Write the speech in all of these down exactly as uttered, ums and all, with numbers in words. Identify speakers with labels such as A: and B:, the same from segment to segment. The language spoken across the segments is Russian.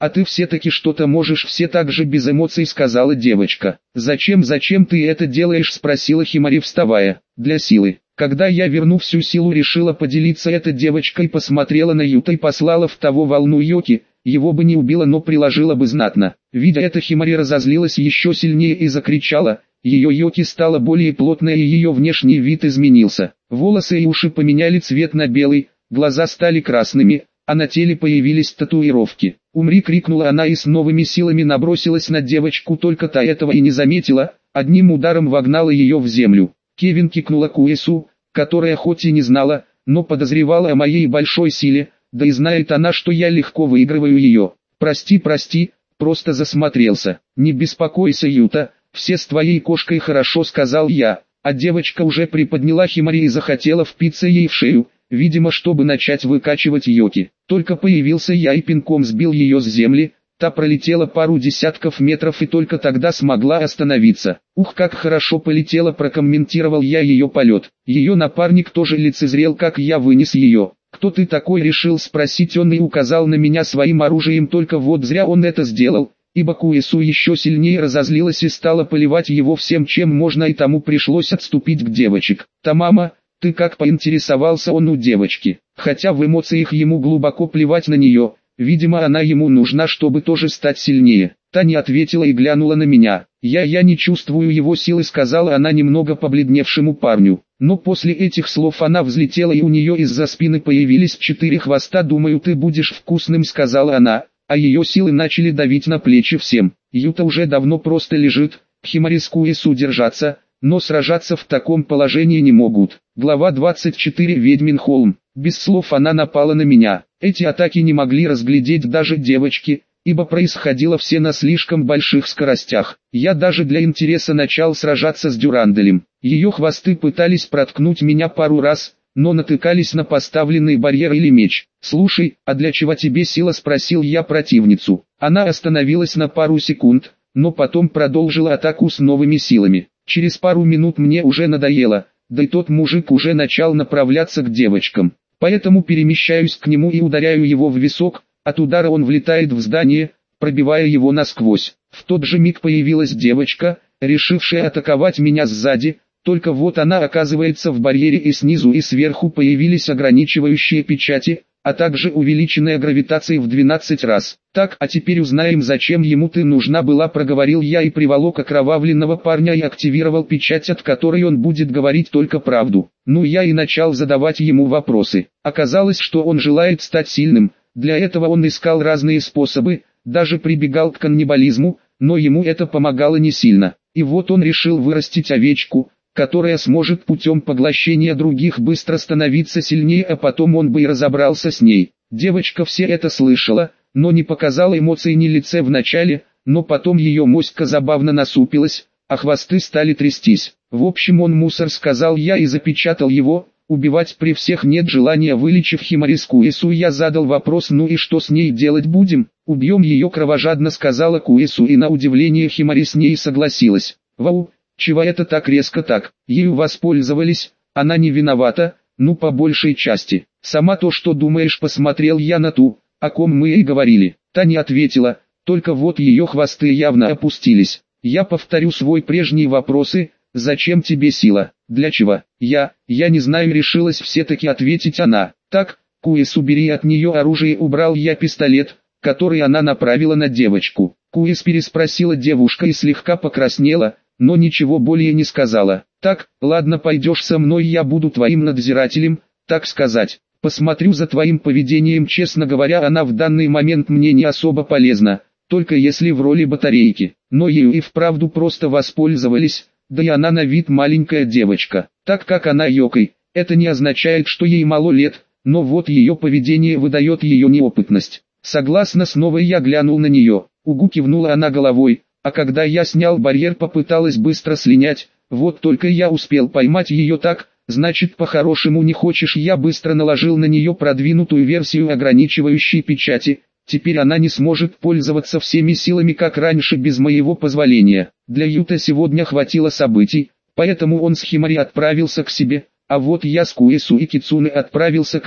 A: а ты все-таки что-то можешь, все так же без эмоций сказала девочка. Зачем, зачем ты это делаешь, спросила Химари, вставая. Для силы. Когда я верну всю силу, решила поделиться эта девочка и посмотрела на Юта и послала в того волну Йоки, его бы не убило, но приложила бы знатно. Видя это, Химари разозлилась еще сильнее и закричала. Ее Йоки стала более плотной и ее внешний вид изменился. Волосы и уши поменяли цвет на белый, глаза стали красными, а на теле появились татуировки. «Умри!» — крикнула она и с новыми силами набросилась на девочку, только та этого и не заметила, одним ударом вогнала ее в землю. Кевин кикнула Куэсу, которая хоть и не знала, но подозревала о моей большой силе, да и знает она, что я легко выигрываю ее. «Прости, прости, просто засмотрелся. Не беспокойся, Юта, все с твоей кошкой хорошо», — сказал я, а девочка уже приподняла Химари и захотела впиться ей в шею, видимо, чтобы начать выкачивать Йоки. Только появился я и пинком сбил ее с земли, та пролетела пару десятков метров и только тогда смогла остановиться. «Ух, как хорошо полетела», — прокомментировал я ее полет. Ее напарник тоже лицезрел, как я вынес ее. «Кто ты такой?» — решил спросить он и указал на меня своим оружием, только вот зря он это сделал, ибо Куэсу еще сильнее разозлилась и стала поливать его всем, чем можно, и тому пришлось отступить к девочек. «Тамама, ты как?» — поинтересовался он у девочки, хотя в эмоциях ему глубоко плевать на нее, видимо, она ему нужна, чтобы тоже стать сильнее. Та не ответила и глянула на меня. «Я я не чувствую его силы», — сказала она немного побледневшему парню. Но после этих слов она взлетела и у нее из-за спины появились четыре хвоста. «Думаю, ты будешь вкусным», — сказала она, а ее силы начали давить на плечи всем. Юта уже давно просто лежит, Химари с Куэсу держаться, но сражаться в таком положении не могут. Глава двадцать четыре. Ведьмин холм. Без слов она напала на меня. Эти атаки не могли разглядеть даже девочки, ибо происходило все на слишком больших скоростях. Я даже для интереса начал сражаться с Дюранделем. Ее хвосты пытались проткнуть меня пару раз, но натыкались на поставленный барьер или меч. «Слушай, а для чего тебе сила?» — спросил я противницу. Она остановилась на пару секунд, но потом продолжила атаку с новыми силами. Через пару минут мне уже надоело, да и тот мужик уже начал направляться к девочкам. Поэтому перемещаюсь к нему и ударяю его в висок. От удара он влетает в здание, пробивая его насквозь. В тот же миг появилась девочка, решившая атаковать меня сзади, только вот она оказывается в барьере, и снизу и сверху появились ограничивающие печати, а также увеличенная гравитацией в двенадцать раз. «Так, а теперь узнаем, зачем ему ты нужна была», — проговорил я и приволок окровавленного парня и активировал печать, от которой он будет говорить только правду. Ну, я и начал задавать ему вопросы. Оказалось, что он желает стать сильным. Для этого он искал разные способы, даже прибегал к каннибализму, но ему это помогало не сильно. И вот он решил вырастить овечку, которая сможет путем поглощения других быстро становиться сильнее, а потом он бы и разобрался с ней. Девочка все это слышала, но не показала эмоций ни лице вначале, но потом ее моська забавно насупилась, а хвосты стали трястись. «В общем, он мусор», — сказал я и запечатал его. «Убивать при всех нет желания». Вылечив Химари с Куэсу, я задал вопрос: «Ну и что с ней делать будем?» «Убьем ее», — кровожадно сказала Куэсу, и на удивление Химари с ней согласилась. «Вау, чего это так резко так? Ею воспользовались, она не виновата, ну по большей части. Сама то что думаешь?» Посмотрел я на ту, о ком мы и говорили. Та не ответила, только вот ее хвосты явно опустились. Я повторю свой прежний вопросы: «Зачем тебе сила? Для чего?» «Я, я не знаю», — решилась все-таки ответить она. «Так, Куэс, убери от нее оружие», — убрал я пистолет, который она направила на девочку. «Куэс?» — переспросила девушка и слегка покраснела, но ничего более не сказала. «Так, ладно, пойдешь со мной, я буду твоим надзирателем, так сказать. Посмотрю за твоим поведением». Честно говоря, она в данный момент мне не особо полезна, только если в роли батарейки. Но ею и вправду просто воспользовались. Да и она на вид маленькая девочка. Так как она Йокой, это не означает, что ей мало лет, но вот ее поведение выдает ее неопытность. Согласно, снова я глянул на нее. Угу, кивнула она головой, а когда я снял барьер, попыталась быстро слинять, вот только я успел поймать ее. Так, значит, по-хорошему не хочешь. Я быстро наложил на нее продвинутую версию ограничивающей печати. Теперь она не сможет пользоваться всеми силами, как раньше, без моего позволения. Для Юта сегодня хватило событий, поэтому он с Химари отправился к себе, а вот я с Куэсу и Кицуне отправился к ней.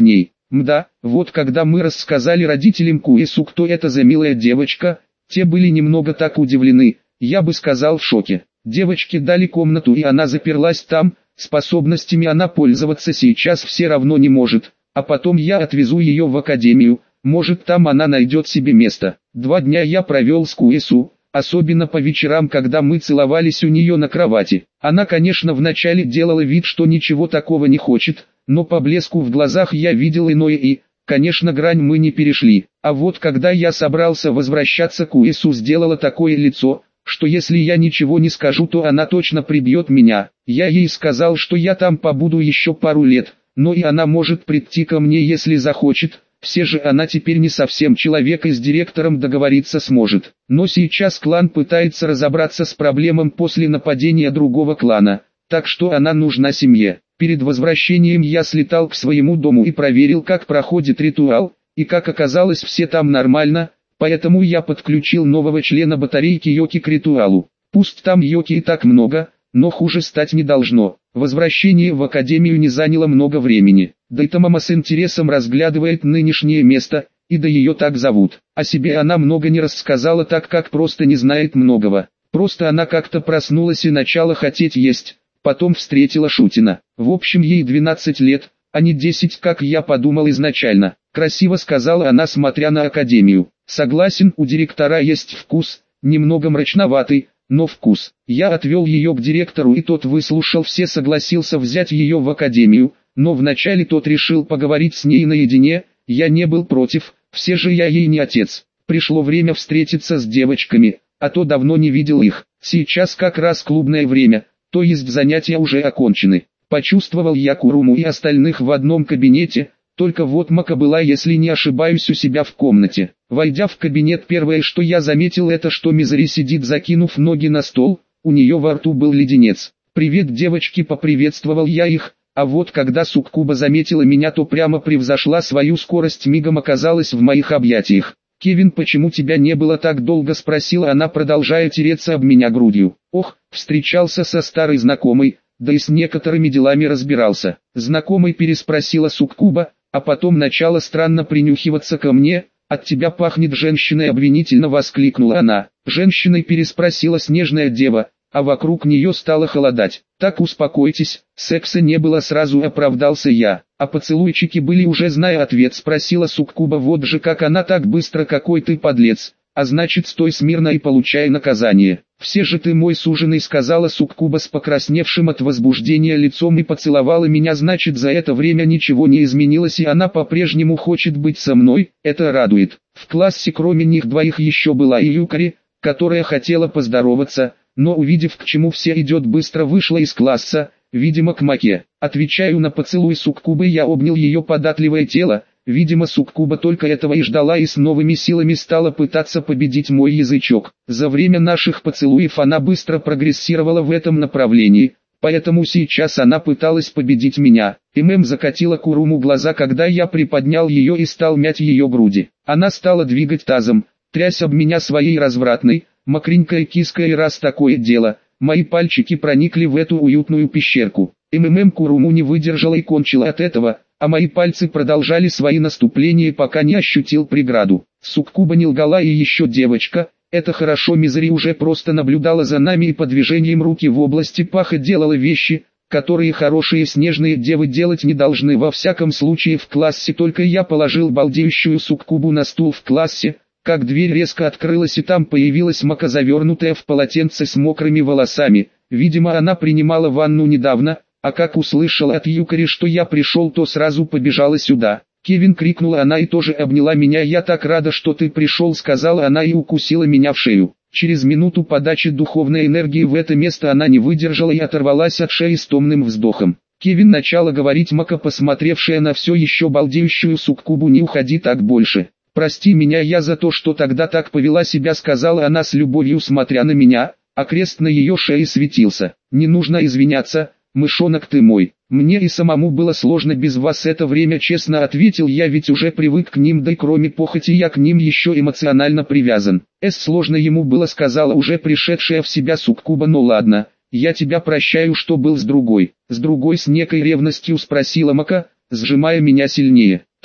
A: Мда, вот когда мы рассказали родителям Куэсу, кто это за милая девочка, те были немного так удивлены, я бы сказал в шоке. Девочке дали комнату и она заперлась там, способностями она пользоваться сейчас все равно не может, а потом я отвезу ее в академию, может там она найдет себе место. Два дня я провел с Куэсу, особенно по вечерам, когда мы целовались у нее на кровати. Она, конечно, вначале делала вид, что ничего такого не хочет, но по блеску в глазах я видел иное и, конечно, грань мы не перешли. А вот когда я собрался возвращаться, Куэсу сделала такое лицо, что если я ничего не скажу, то она точно прибьет меня. Я ей сказал, что я там побуду еще пару лет, но и она может прийти ко мне, если захочет. Все же она теперь не совсем человек и с директором договориться сможет. Но сейчас клан пытается разобраться с проблемой после нападения другого клана, так что она нужна семье. Перед возвращением я слетал к своему дому и проверил, как проходит ритуал, и как оказалось, все там нормально, поэтому я подключил нового члена батарейки Йоки к ритуалу. Пусть там Йоки и так много, но хуже стать не должно. Возвращение в академию не заняло много времени. Да и мама с интересом разглядывает нынешнее место, и да ее так зовут. О себе она много не рассказала, так как просто не знает многого. Просто она как-то проснулась и начала хотеть есть, потом встретила Шутина. В общем, ей двенадцать лет, а не десять, как я подумал изначально. Красиво сказала она, смотря на академию. Согласен, у директора есть вкус, немного мрачноватый, но вкус. Я отвел ее к директору, и тот выслушал все, согласился взять ее в академию, но вначале тот решил поговорить с ней наедине. Я не был против, все же я ей не отец. Пришло время встретиться с девочками, а то давно не видел их. Сейчас как раз клубное время, то есть занятия уже окончены. Почувствовал я Куруму и остальных в одном кабинете, только вот Мака была, если не ошибаюсь, у себя в комнате. Войдя в кабинет, первое, что я заметил, это что Мизери сидит, закинув ноги на стол, у нее во рту был леденец. «Привет, девочки», поприветствовал я их, а вот когда Суккуба заметила меня, то прямо превзошла свою скорость, мигом оказалась в моих объятиях. «Кевин, почему тебя не было так долго?» спросила она, продолжая тереться об меня грудью. «Ох, встречался со старой знакомой, да и с некоторыми делами разбирался». «Знакомый?» переспросила Суккуба, а потом начала странно принюхиваться ко мне. «От тебя пахнет женщиной», обвинительно воскликнула она. «Женщиной?» переспросила снежная дева, а вокруг нее стало холодать. «Так успокойтесь, секса не было», сразу оправдался я. «А поцелуйчики были уже?» зная ответ, спросила Суккуба. «Вот же как, она так быстро, какой ты подлец, а значит, стой смирно и получай наказание». «Все же ты мой суженый», сказала Суккуба с покрасневшим от возбуждения лицом и поцеловала меня. «Значит, за это время ничего не изменилось и она по-прежнему хочет быть со мной, это радует». В классе кроме них двоих еще была и Юкари, которая хотела поздороваться, но увидев, к чему все идет, быстро вышла из класса, видимо к Маке. Отвечаю на поцелуй Суккубы, я обнял ее податливое тело. Видимо, Суккуба только этого и ждала и с новыми силами стала пытаться победить мой язычок. За время наших поцелуев она быстро прогрессировала в этом направлении, поэтому сейчас она пыталась победить меня. ММ закатила Куруму глаза, когда я приподнял ее и стал мять ее груди. Она стала двигать тазом, трясь об меня своей развратной, мокренькой киской, и раз такое дело, мои пальчики проникли в эту уютную пещерку. ММ Куруму не выдержала и кончила от этого, а мои пальцы продолжали свои наступления, пока не ощутил преграду. Суккуба не лгала, и еще девочка, это хорошо. Мизери уже просто наблюдала за нами и по движением руки в области паха делала вещи, которые хорошие снежные девы делать не должны. Во всяком случае в классе. Только я положил балдеющую Суккубу на стул в классе, как дверь резко открылась и там появилась Мака, завернутая в полотенце с мокрыми волосами. Видимо, она принимала ванну недавно, а как услышала от Юкари, что я пришел, то сразу побежала сюда. «Кевин!» крикнула она и тоже обняла меня. «Я так рада, что ты пришел!» сказала она и укусила меня в шею. Через минуту подачи духовной энергии в это место она не выдержала и оторвалась от шеи с томным вздохом. «Кевин!» начала говорить Мака, посмотревшая на все еще балдеющую Суккубу. «Не уходи так больше. Прости меня я за то, что тогда так повела себя», сказала она с любовью, смотря на меня, а крест на ее шее светился. «Не нужно извиняться, мышонок ты мой. Мне и самому было сложно без вас это время», честно ответил я, ведь уже привык к ним, да и кроме похоти я к ним еще эмоционально привязан. «Эс, сложно ему было», сказала уже пришедшая в себя Суккуба. «Ну ладно, я тебя прощаю, что был с другой». «С другой?» с некой ревностью спросила Мака, сжимая меня сильнее.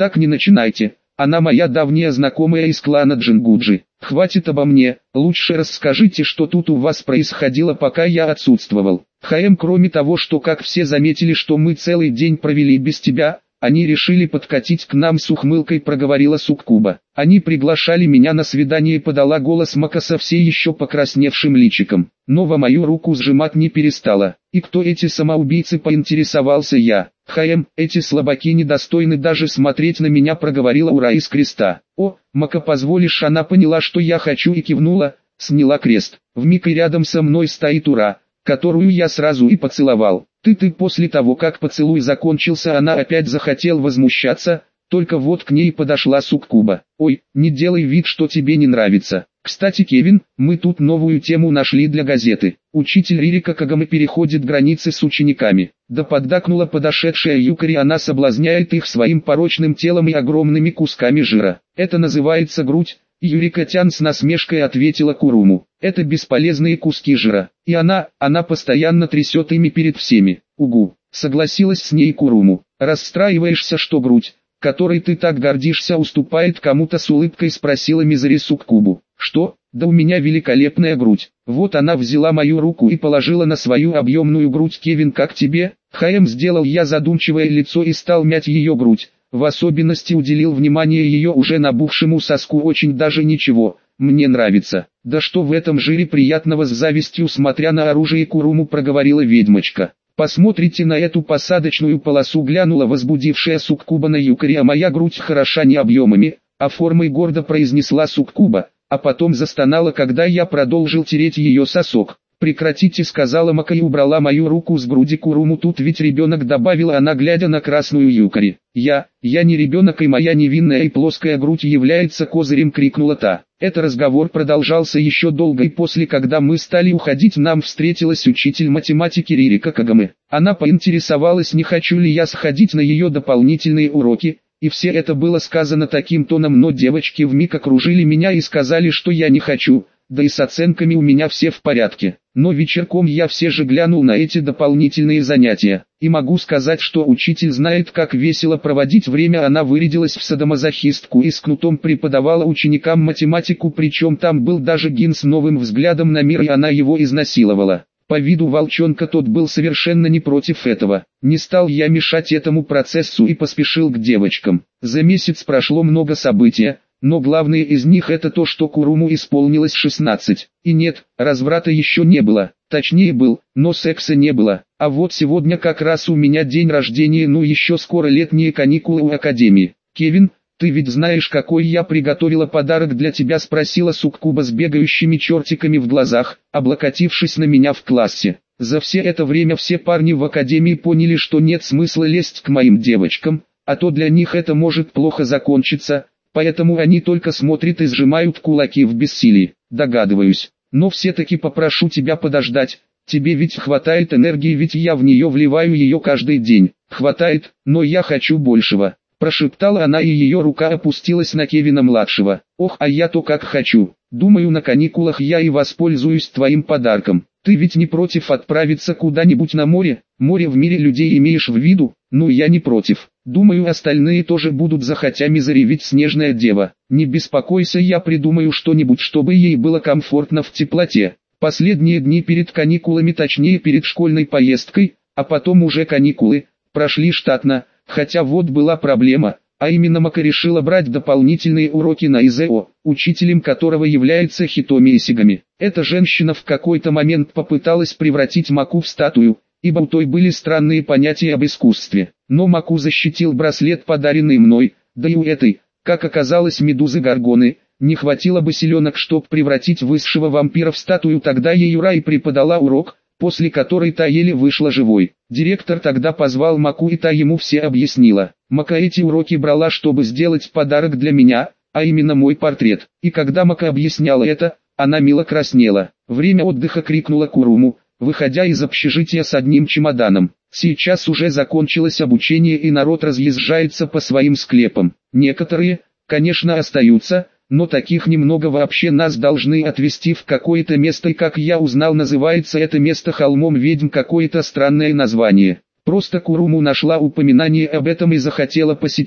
A: Так не начинайте, она моя давняя знакомая из клана Джингуджи. Хватит обо мне, лучше расскажите, что тут у вас происходило, пока я отсутствовал. ХМ, кроме того, что как все заметили, что мы целый день провели без тебя, они решили подкатить к нам с ухмылкой, проговорила Суккуба. Они приглашали меня на свидание, подала голос Мака со все еще покрасневшим личиком. Но во мою руку сжимать не перестала. И кто эти самоубийцы, поинтересовался я. ХМ, эти слабаки недостойны даже смотреть на меня, проговорила Ура из креста. О, Мака, позволишь? Она поняла, что я хочу, и кивнула, сняла крест. Вмиг и рядом со мной стоит Ура, которую я сразу и поцеловал. Ты-ты после того, как поцелуй закончился, она опять захотел возмущаться, только вот к ней подошла Суккуба. Ой, не делай вид, что тебе не нравится. Кстати, Кевин, мы тут новую тему нашли для газеты. Учитель Ририка Кагаме переходит границы с учениками. Да поддакнула подошедшая Юкари, она соблазняет их своим порочным телом и огромными кусками жира. Это называется грудь. Юрика-тян с насмешкой ответила Куруму. Это бесполезные куски жира. И она, она постоянно трясет ими перед всеми. Угу, согласилась с ней Куруму. Расстраиваешься, что грудь, которой ты так гордишься, уступает кому-то, с улыбкой спросила Мизери Суккубу. Что? Да у меня великолепная грудь. Вот она взяла мою руку и положила на свою объемную грудь. Кевин, как тебе? ХМ, сделал я задумчивое лицо и стал мять ее грудь. В особенности уделил внимание ее уже набухшему соску. Очень даже ничего, мне нравится. Да что в этом жире приятного, с завистью смотря на оружие Куруму, проговорила ведьмочка. Посмотрите на эту посадочную полосу, глянула возбудившая Суккуба на Юкари. А моя грудь хороша не объемами, а формой, гордо произнесла Суккуба, а потом застонала, когда я продолжил тереть ее сосок. «Прекратите», — сказала Мака и убрала мою руку с груди Куруму. «Тут ведь ребенок», — добавила она, глядя на красную Юкари. «Я, я не ребенок, и моя невинная и плоская грудь является козырем», — крикнула та. Этот разговор продолжался еще долго, и после, когда мы стали уходить, нам встретилась учитель математики Ририка Кагаме. Она поинтересовалась, не хочу ли я сходить на ее дополнительные уроки, и все это было сказано таким тоном, но девочки вмиг окружили меня и сказали, что я не хочу. Да и с оценками у меня все в порядке. Но вечерком я все же глянул на эти дополнительные занятия. И могу сказать, что учитель знает, как весело проводить время. Она вырядилась в садомазохистку и с кнутом преподавала ученикам математику, причем там был даже Гин с новым взглядом на мир, и она его изнасиловала. По виду волчонка тот был совершенно не против этого. Не стал я мешать этому процессу и поспешил к девочкам. За месяц прошло много событий. Но главное из них это то, что Куруму исполнилось шестнадцать. И нет, разврата еще не было, точнее был, но секса не было. А вот сегодня как раз у меня день рождения, ну еще скоро летние каникулы у Академии. Кевин, ты ведь знаешь, какой я приготовила подарок для тебя, спросила Суккуба с бегающими чертиками в глазах, облокотившись на меня в классе. За все это время все парни в Академии поняли, что нет смысла лезть к моим девочкам, а то для них это может плохо закончиться. Поэтому они только смотрят и сжимают кулаки в бессилии, догадываюсь. Но все-таки попрошу тебя подождать, тебе ведь хватает энергии, ведь я в нее вливаю ее каждый день. Хватает, но я хочу большего, прошептала она, и ее рука опустилась на Кевина-младшего. Ох, а я то как хочу. Думаю, на каникулах я и воспользуюсь твоим подарком. Ты ведь не против отправиться куда-нибудь на море? Море в мире людей имеешь в виду? Ну, я не против. Думаю, остальные тоже будут, захотя Мизери, ведь снежная дева. Не беспокойся, я придумаю что-нибудь, чтобы ей было комфортно в теплоте. Последние дни перед каникулами, точнее перед школьной поездкой, а потом уже каникулы, прошли штатно, хотя вот была проблема. А именно, Мака решила брать дополнительные уроки на ИЗО, учителем которого является Хитоми Исигами. Эта женщина в какой-то момент попыталась превратить Маку в статую, ибо у той были странные понятия об искусстве. Но Маку защитил браслет, подаренный мной, да и у этой, как оказалось, медузы Горгоны, не хватило бы силенок, чтобы превратить высшего вампира в статую. Тогда ей Юра и преподала урок, после которой та еле вышла живой. Директор тогда позвал Маку, и та ему все объяснила. Мака эти уроки брала, чтобы сделать подарок для меня, а именно мой портрет. И когда Мака объясняла это, она мило краснела. «Время отдыха!» — крикнула Куруму, выходя из общежития с одним чемоданом. «Сейчас уже закончилось обучение, и народ разъезжается по своим склепам. Некоторые, конечно, остаются, но таких немного. Вообще нас должны отвезти в какое-то место, и как я узнал, называется это место Холмом ведьм, какое-то странное название. Просто Куруму нашла упоминание об этом и захотела посетить.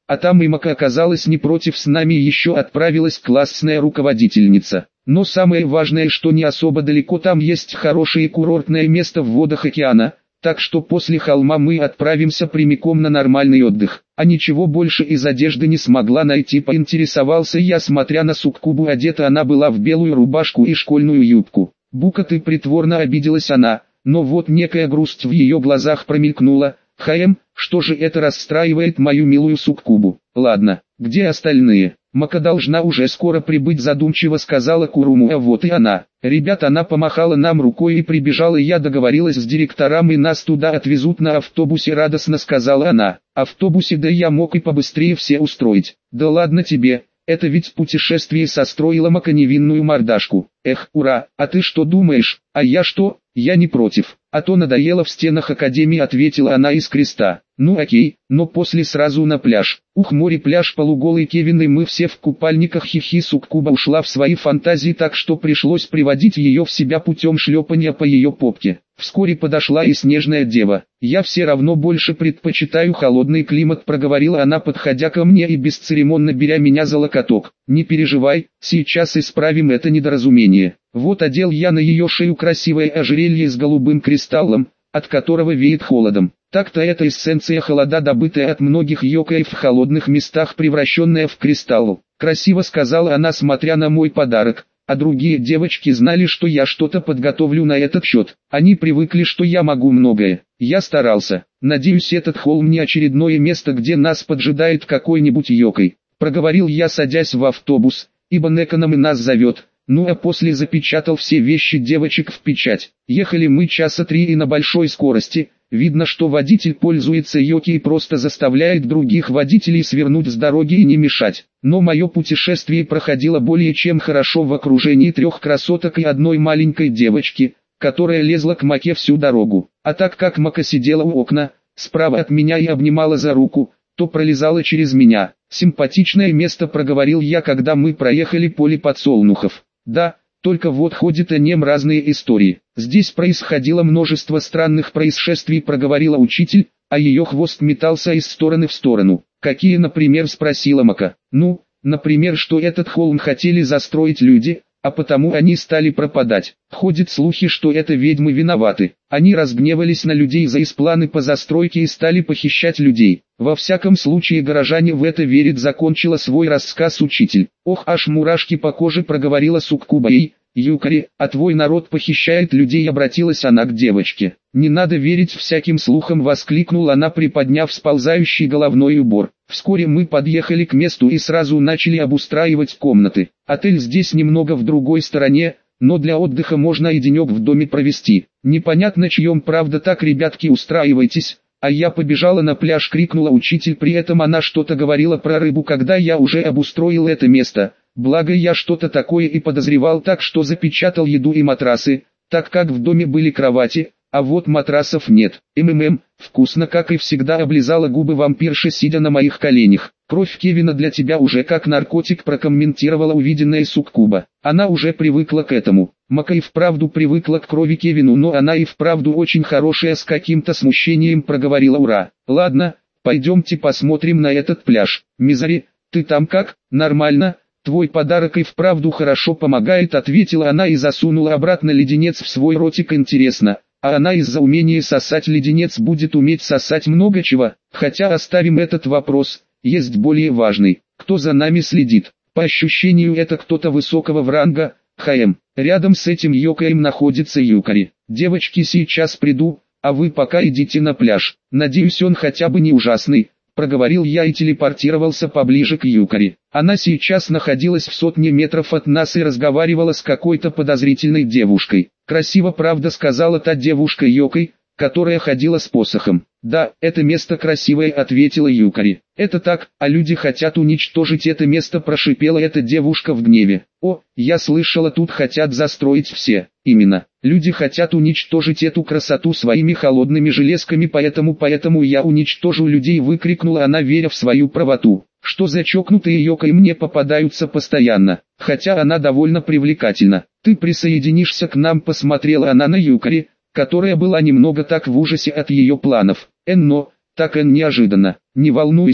A: а там и Мака оказалась не против, с нами еще отправилась классная руководительница. Но самое важное, что не особо далеко там есть хорошее курортное место в водах океана, так что после холма мы отправимся прямиком на нормальный отдых. А ничего больше из одежды не смогла найти, поинтересовался я, смотря на Суккубу. Одета она была в белую рубашку и школьную юбку. «Бука, ты!» — притворно обиделась она, но вот некая грусть в ее глазах промелькнула. «Хаем, что же это расстраивает мою милую Суккубу? Ладно, где остальные?» «Мака должна уже скоро прибыть», — задумчиво сказала Куруму. «А вот и она». «Ребят», она помахала нам рукой и прибежала. «Я договорилась с директором, и нас туда отвезут на автобусе», — радостно сказала она. «Автобусе? Да я мог и побыстрее все устроить». «Да ладно тебе, это ведь путешествие», — состроила Мака невинную мордашку. «Эх, ура, а ты что думаешь?» «А я что? Я не против. А то надоело в стенах академии», — ответила она из креста. «Ну окей, но после сразу на пляж». Ух, море, пляж, полуголый Кевин и мы все в купальниках. Хихи. Суккуба ушла в свои фантазии, так что пришлось приводить ее в себя путем шлепания по ее попке. Вскоре подошла и снежная дева. «Я все равно больше предпочитаю холодный климат», — проговорила она, подходя ко мне и бесцеремонно беря меня за локоток. «Не переживай, сейчас исправим это недоразумение». Вот одел я на ее шею красивое ожерелье с голубым кристаллом, от которого веет холодом. Так-то это эссенция холода, добытая от многих йокаев в холодных местах, превращенная в кристалл. «Красиво», — сказала она, смотря на мой подарок, а другие девочки знали, что я что-то подготовлю на этот счет. Они привыкли, что я могу многое. Я старался. «Надеюсь, этот холм не очередное место, где нас поджидает какой-нибудь йокай», — проговорил я, садясь в автобус, ибо Неконом и нас зовет. Ну а после запечатал все вещи девочек в печать. Ехали мы часа три и на большой скорости. Видно, что водитель пользуется йоки и просто заставляет других водителей свернуть с дороги и не мешать. Но мое путешествие проходило более чем хорошо в окружении трех красоток и одной маленькой девочки, которая лезла к Маке всю дорогу. А так как Мака сидела у окна, справа от меня и обнимала за руку, то пролезала через меня. «Симпатичное место», — проговорил я, когда мы проехали поле подсолнухов. «Да, только вот ходят о нем разные истории. Здесь происходило множество странных происшествий», — проговорила учитель, а ее хвост метался из стороны в сторону. «Какие, например?» — спросила Мака. «Ну, например, что этот холм хотели застроить люди, а потому они стали пропадать. Ходят слухи, что это ведьмы виноваты. Они разгневались на людей за их планы по застройке и стали похищать людей. Во всяком случае, горожане в это верят», — закончила свой рассказ учитель. «Ох, аж мурашки по коже», — проговорила Суккуба. «Эй, Юкари, а твой народ похищает людей», — обратилась она к девочке. «Не надо верить всяким слухам», — воскликнула она, приподняв сползающий головной убор. Вскоре мы подъехали к месту и сразу начали обустраивать комнаты. Отель здесь немного в другой стороне, но для отдыха можно и денек в доме провести. «Непонятно чьем, правда, так, ребятки, устраивайтесь». «А я побежала на пляж», — крикнула учитель, при этом она что-то говорила про рыбу, когда я уже обустроил это место. Благо я что-то такое и подозревал, так что запечатал еду и матрасы, так как в доме были кровати, а вот матрасов нет. «Ммм, вкусно», — как и всегда облизала губы вампирша, сидя на моих коленях. «Кровь Кевина для тебя уже как наркотик», — прокомментировала увиденная Суккуба. Она уже привыкла к этому. Мака и вправду привыкла к крови Кевину, но она и вправду очень хорошая, с каким-то смущением проговорила. «Ура! Ладно, пойдемте посмотрим на этот пляж. Мизари, ты там как? Нормально? Твой подарок и вправду хорошо помогает», — ответила она и засунула обратно леденец в свой ротик. «Интересно, а она из-за умения сосать леденец будет уметь сосать много чего? Хотя оставим этот вопрос, есть более важный. Кто за нами следит? По ощущению, это кто-то высокого в ранга. Хаем. Рядом с этим йокаем находится Юкари. Девочки, сейчас приду, а вы пока идите на пляж. Надеюсь, он хотя бы не ужасный», — проговорил я и телепортировался поближе к Юкари. Она сейчас находилась в сотне метров от нас и разговаривала с какой-то подозрительной девушкой. «Красиво, правда», — сказала та девушка йокай, которая ходила с посохом. «Да, это место красивое», — ответила Юкари. «Это так, а люди хотят уничтожить это место», — прошипела эта девушка в гневе. «О, я слышала, тут хотят застроить все». «Именно, люди хотят уничтожить эту красоту своими холодными железками, поэтому поэтому я уничтожу людей», — выкрикнула она, веря в свою правоту. «Что за чокнутые йокай мне попадаются постоянно, хотя она довольно привлекательна. Ты присоединишься к нам?» — посмотрела она на Юкари, которая была немного так в ужасе от ее планов. «Энно, так эн неожиданно. Не волнуйся,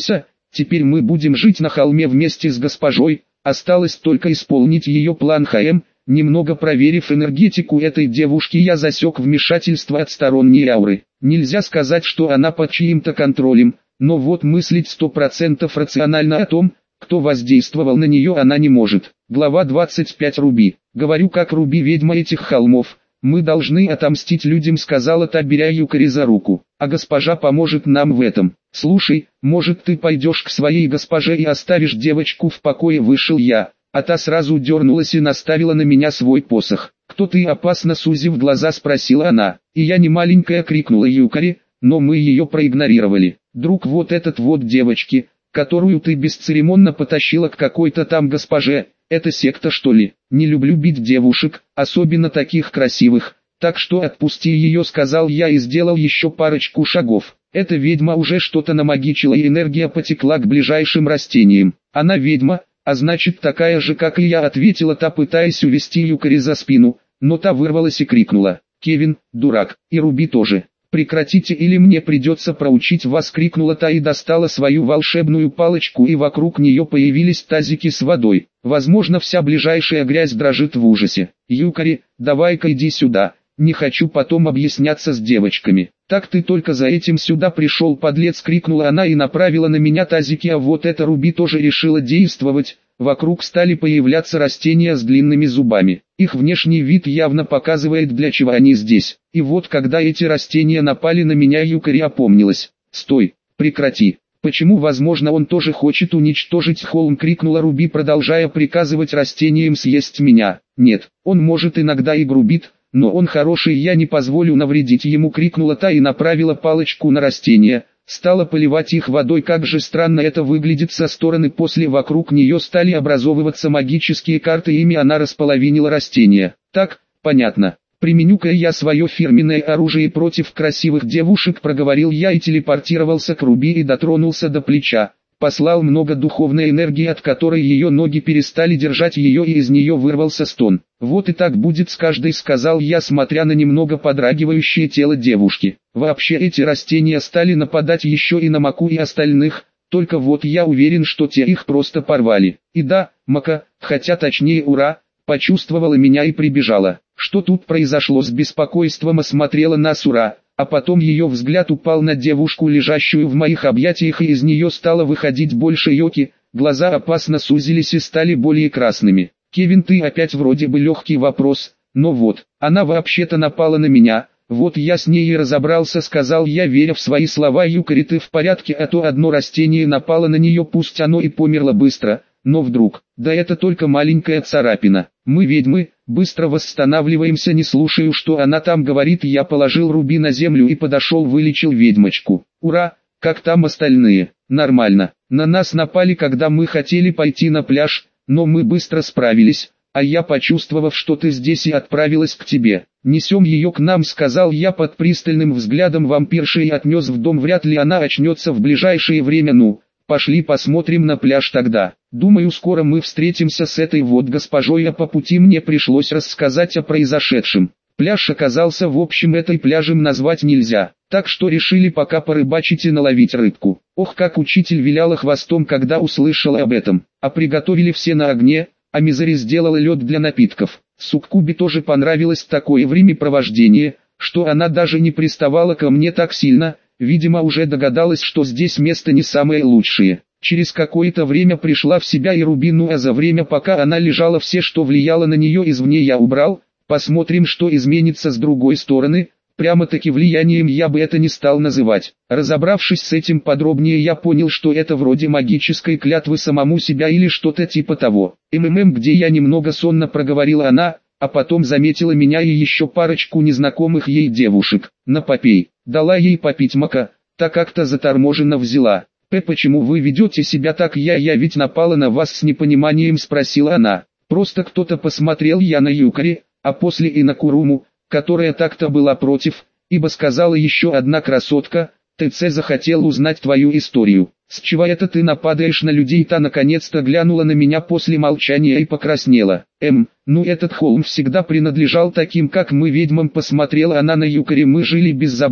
A: Теперь мы будем жить на холме вместе с госпожой, осталось только исполнить ее план ХМ. Немного проверив энергетику этой девушки, я засек вмешательство от сторонней ауры. Нельзя сказать, что она под чьим-то контролем, но вот мыслить сто процентов рационально о том, кто воздействовал на нее, она не может. Глава двадцать пять. Руби. Говорю как Руби, ведьма этих холмов. Мы должны отомстить людям, сказала та, беря Юкари за руку. А госпожа поможет нам в этом. Слушай, может ты пойдешь к своей госпоже и оставишь девочку в покое, вышел я. А та сразу дернулась и наставила на меня свой посох. «Кто ты?» — опасно сузив глаза спросила она. И я не маленькая, крикнула Юкари, но мы ее проигнорировали. «Друг вот этот вот девочки, которую ты бесцеремонно потащила к какой-то там госпоже, это секта что ли? Не люблю бить девушек, особенно таких красивых, так что отпусти ее», — сказал я и сделал еще парочку шагов. Эта ведьма уже что-то намагичила, и энергия потекла к ближайшим растениям. «Она ведьма, а значит такая же, как и я», — ответила та, пытаясь увести Юкари за спину, но та вырвалась и крикнула: «Кевин, дурак, и Руби тоже. Прекратите, или мне придется проучить вас», — крикнула та и достала свою волшебную палочку, и вокруг нее появились тазики с водой. Возможно, вся ближайшая грязь дрожит в ужасе. «Юкари, давай-ка иди сюда, не хочу потом объясняться с девочками». «Так ты только за этим сюда пришел, подлец», — крикнула она и направила на меня тазики, а вот эта Руби тоже решила действовать. Вокруг стали появляться растения с длинными зубами. Их внешний вид явно показывает, для чего они здесь. И вот когда эти растения напали на меня, Юкари опомнилась. «Стой, прекрати. Почему, возможно, он тоже хочет уничтожить холм?» — крикнула Руби, продолжая приказывать растениям съесть меня. «Нет, он может иногда и грубит, но он хороший, я не позволю навредить ему», — крикнула та и направила палочку на растения. Стала поливать их водой. Как же странно это выглядит со стороны. После вокруг нее стали образовываться магические карты, ими она располовинила растения. «Так, понятно. Применю-ка я свое фирменное оружие против красивых девушек», — проговорил я и телепортировался к Руби и дотронулся до плеча. Послал много духовной энергии, от которой ее ноги перестали держать ее, и из нее вырвался стон. «Вот и так будет с каждой», — сказал я, смотря на немного подрагивающее тело девушки. Вообще эти растения стали нападать еще и на Маку и остальных, только вот я уверен, что те их просто порвали. И да, Мака, хотя точнее Ура, почувствовала меня и прибежала. Что тут произошло? С беспокойством осмотрела нас Ура. А потом ее взгляд упал на девушку, лежащую в моих объятиях, и из нее стало выходить больше йоки, глаза опасно сузились и стали более красными. «Кевин, ты опять?» — вроде бы легкий вопрос, но вот, она вообще-то напала на меня, вот я с ней и разобрался, сказал я, веря в свои слова. «Юкари, ты в порядке?» А то одно растение напало на нее, пусть оно и померло быстро, но вдруг, да это только маленькая царапина. Мы ведьмы, быстро восстанавливаемся. Не слушаю, что она там говорит. Я положил Руби на землю и подошел, вылечил ведьмочку. «Ура, как там остальные?» «Нормально. На нас напали, когда мы хотели пойти на пляж, но мы быстро справились, а я, почувствовав, что ты здесь, и отправилась к тебе. Несем ее к нам», — сказал я под пристальным взглядом вампирши, и отнес в дом. Вряд ли она очнется в ближайшее время. «Ну, пошли посмотрим на пляж тогда. Думаю, скоро мы встретимся с этой вот госпожой», а по пути мне пришлось рассказать о произошедшем. Пляж оказался, в общем, этой пляжем назвать нельзя, так что решили пока порыбачить и наловить рыбку. Ох, как учитель виляла хвостом, когда услышала об этом. А приготовили все на огне, а Мизери сделала лед для напитков. Суккубе тоже понравилось такое времяпровождение, что она даже не приставала ко мне так сильно, видимо уже догадалась, что здесь место не самое лучшее. Через какое-то время пришла в себя и Руби, ну а за время, пока она лежала, все, что влияло на нее извне, я убрал. Посмотрим, что изменится с другой стороны. Прямо-таки влиянием я бы это не стал называть. Разобравшись с этим подробнее, я понял, что это вроде магической клятвы самому себя или что-то типа того. МММ, где я немного сонно, проговорила она, а потом заметила меня и еще парочку незнакомых ей девушек. «На, попей». Дала ей попить Мака, та как-то заторможенно взяла. «П, почему вы ведете себя так?» «Я, я ведь напала на вас с непониманием», — спросила она. «Просто кто-то посмотрел», я на Юкари, а после и на Куруму, которая так-то была против, ибо сказала еще одна красотка: «ТЦ захотел узнать твою историю». «С чего это ты нападаешь на людей?» Та наконец-то глянула на меня после молчания и покраснела. «Эм, ну этот холм всегда принадлежал таким, как мы, ведьмам», — посмотрела она на Юкари. «Мы жили без забот,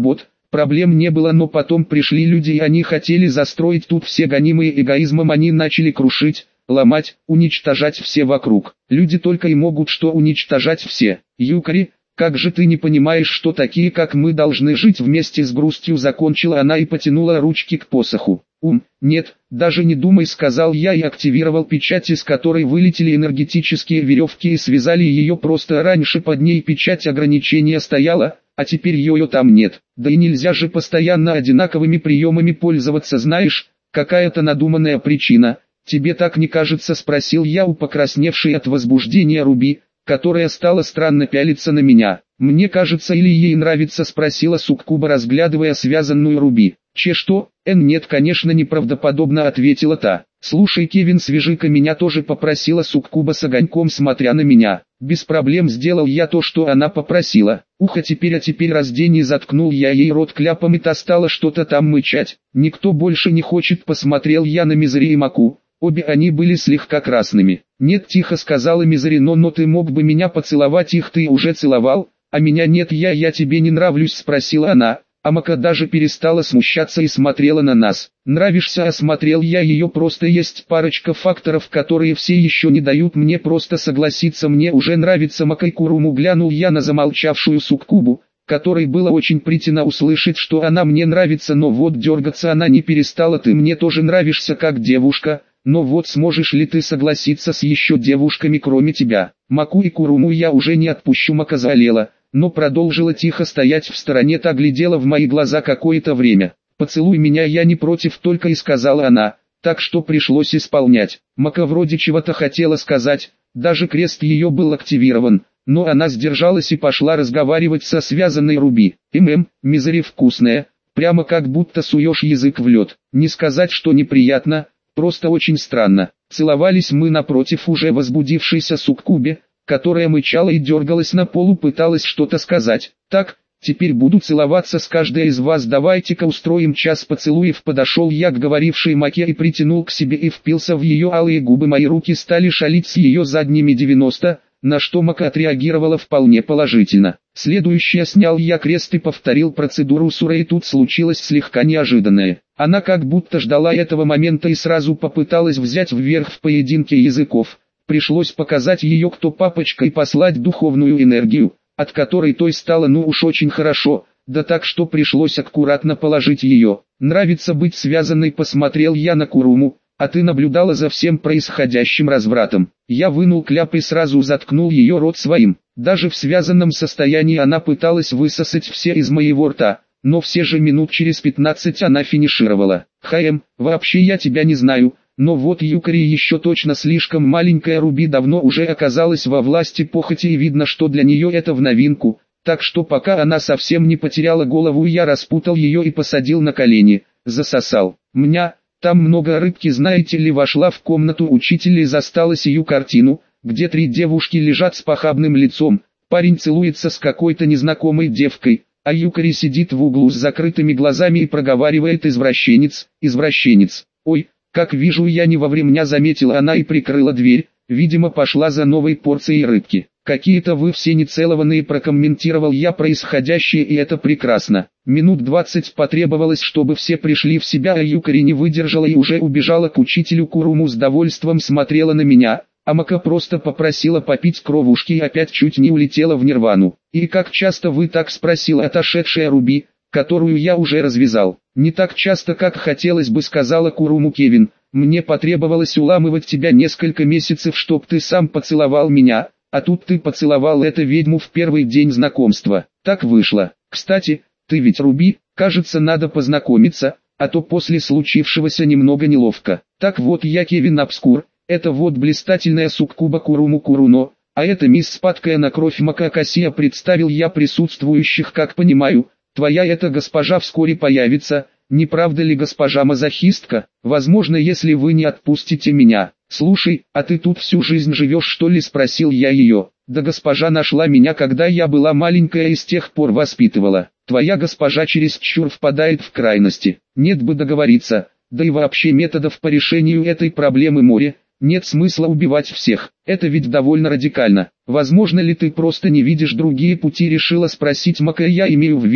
A: проблем не было, но потом пришли люди и они хотели застроить тут все, гонимые эгоизмом они начали крушить, ломать, уничтожать все вокруг. Люди только и могут что уничтожать все. Юкари, как же ты не понимаешь, что такие как мы должны жить вместе, с грустью закончила она и потянула ручки к посоху. Ум, нет, даже не думай, сказал я и активировал печать, из которой вылетели энергетические веревки и связали ее. Просто раньше под ней печать ограничения стояла, а теперь ее там нет. Да и нельзя же постоянно одинаковыми приемами пользоваться, знаешь, какая-то надуманная причина. Тебе так не кажется, спросил я у покрасневшей от возбуждения Руби, которая стала странно пялиться на меня. Мне кажется, или ей нравится, спросила Суккуба, разглядывая связанную Руби. Че что? Эн, нет, конечно, неправдоподобно ответила та. Слушай, Кевин, свяжи-ка меня, тоже попросила Суккуба с огоньком, смотря на меня. Без проблем, сделал я то, что она попросила. Ух, а теперь, а теперь раздень, и заткнул я ей рот кляпом, и та стала что-то там мычать. Никто больше не хочет, посмотрел я на Мизери и Маку. Обе они были слегка красными. Нет, тихо сказала Мизери, но, но ты мог бы меня поцеловать, их ты уже целовал, а меня нет. Я, я тебе не нравлюсь, спросила она. А Мака даже перестала смущаться и смотрела на нас. Нравишься, осмотрел я ее, просто есть парочка факторов, которые все еще не дают мне просто согласиться, мне уже нравится Мака и Куруму. Глянул я на замолчавшую Суккубу, которой было очень приятно услышать, что она мне нравится, но вот дергаться она не перестала. Ты мне тоже нравишься как девушка, но вот сможешь ли ты согласиться с еще девушками кроме тебя? Маку и Куруму я уже не отпущу. Мака залела, но продолжила тихо стоять в стороне, та глядела в мои глаза какое-то время. «Поцелуй меня, я не против», только и сказала она, так что пришлось исполнять. Мака вроде чего-то хотела сказать, даже крест ее был активирован, но она сдержалась и пошла разговаривать со связанной Руби. «Мм, Мизери вкусная, прямо как будто суешь язык в лед. Не сказать, что неприятно, просто очень странно». Целовались мы напротив уже возбудившейся Суккубе, которая мычала и дергалась на полу, пыталась что-то сказать. «Так, теперь буду целоваться с каждой из вас, давайте-ка устроим час поцелуев». Подошел я к говорившей Маке и притянул к себе и впился в ее алые губы. Мои руки стали шалить с ее задними девяносто, на что Мака отреагировала вполне положительно. Следующее, снял я крест и повторил процедуру Сура, и тут случилось слегка неожиданное. Она как будто ждала этого момента и сразу попыталась взять вверх в поединке языков. Пришлось показать ее кто папочка и послать духовную энергию, от которой той стало ну уж очень хорошо, да так что пришлось аккуратно положить ее. «Нравится быть связанной», посмотрел я на Куруму, «а ты наблюдала за всем происходящим развратом». Я вынул кляп и сразу заткнул ее рот своим. Даже в связанном состоянии она пыталась высосать все из моего рта, но все же минут через пятнадцать она финишировала. «Хаем, вообще я тебя не знаю». Но вот Юкари еще точно слишком маленькая. Руби давно уже оказалась во власти похоти, и видно, что для нее это в новинку, так что пока она совсем не потеряла голову, я распутал ее и посадил на колени, засосал. «Мня, там много рыбки, знаете ли». Вошла в комнату учителя и застала сию картину, где три девушки лежат с похабным лицом, парень целуется с какой-то незнакомой девкой, а Юкари сидит в углу с закрытыми глазами и проговаривает: «Извращенец, извращенец». «Ой, как вижу, я не вовремя», заметила она и прикрыла дверь, видимо пошла за новой порцией рыбки. «Какие-то вы все нецелованные», прокомментировал я происходящее, и это прекрасно. Минут двадцать потребовалось, чтобы все пришли в себя, а Юкари не выдержала и уже убежала к учителю. Куруму с довольством смотрела на меня, а Мака просто попросила попить кровушки и опять чуть не улетела в нирвану. «И как часто вы так?» спросила отошедшая Руби, которую я уже развязал. «Не так часто, как хотелось бы», сказала Куруму. «Кевин, мне потребовалось уламывать тебя несколько месяцев, чтоб ты сам поцеловал меня, а тут ты поцеловал эту ведьму в первый день знакомства. Так вышло. Кстати, ты ведь Руби, кажется, надо познакомиться, а то после случившегося немного неловко». «Так вот, я Кевин Обскур, это вот блистательная Суккуба Куруму Куруно, а это мисс Спадкая на кровь Мака Кассия», представил я присутствующих. «Как понимаю, твоя эта госпожа вскоре появится, не правда ли, госпожа мазохистка? Возможно, если вы не отпустите меня». «Слушай, а ты тут всю жизнь живешь, что ли?» спросил я ее. «Да госпожа нашла меня, когда я была маленькая, и с тех пор воспитывала». «Твоя госпожа чересчур впадает в крайности. Нет бы договориться, да и вообще методов по решению этой проблемы море. Нет смысла убивать всех, это ведь довольно радикально. Возможно ли ты просто не видишь другие пути?» решила спросить Мака. «Я имею в виду,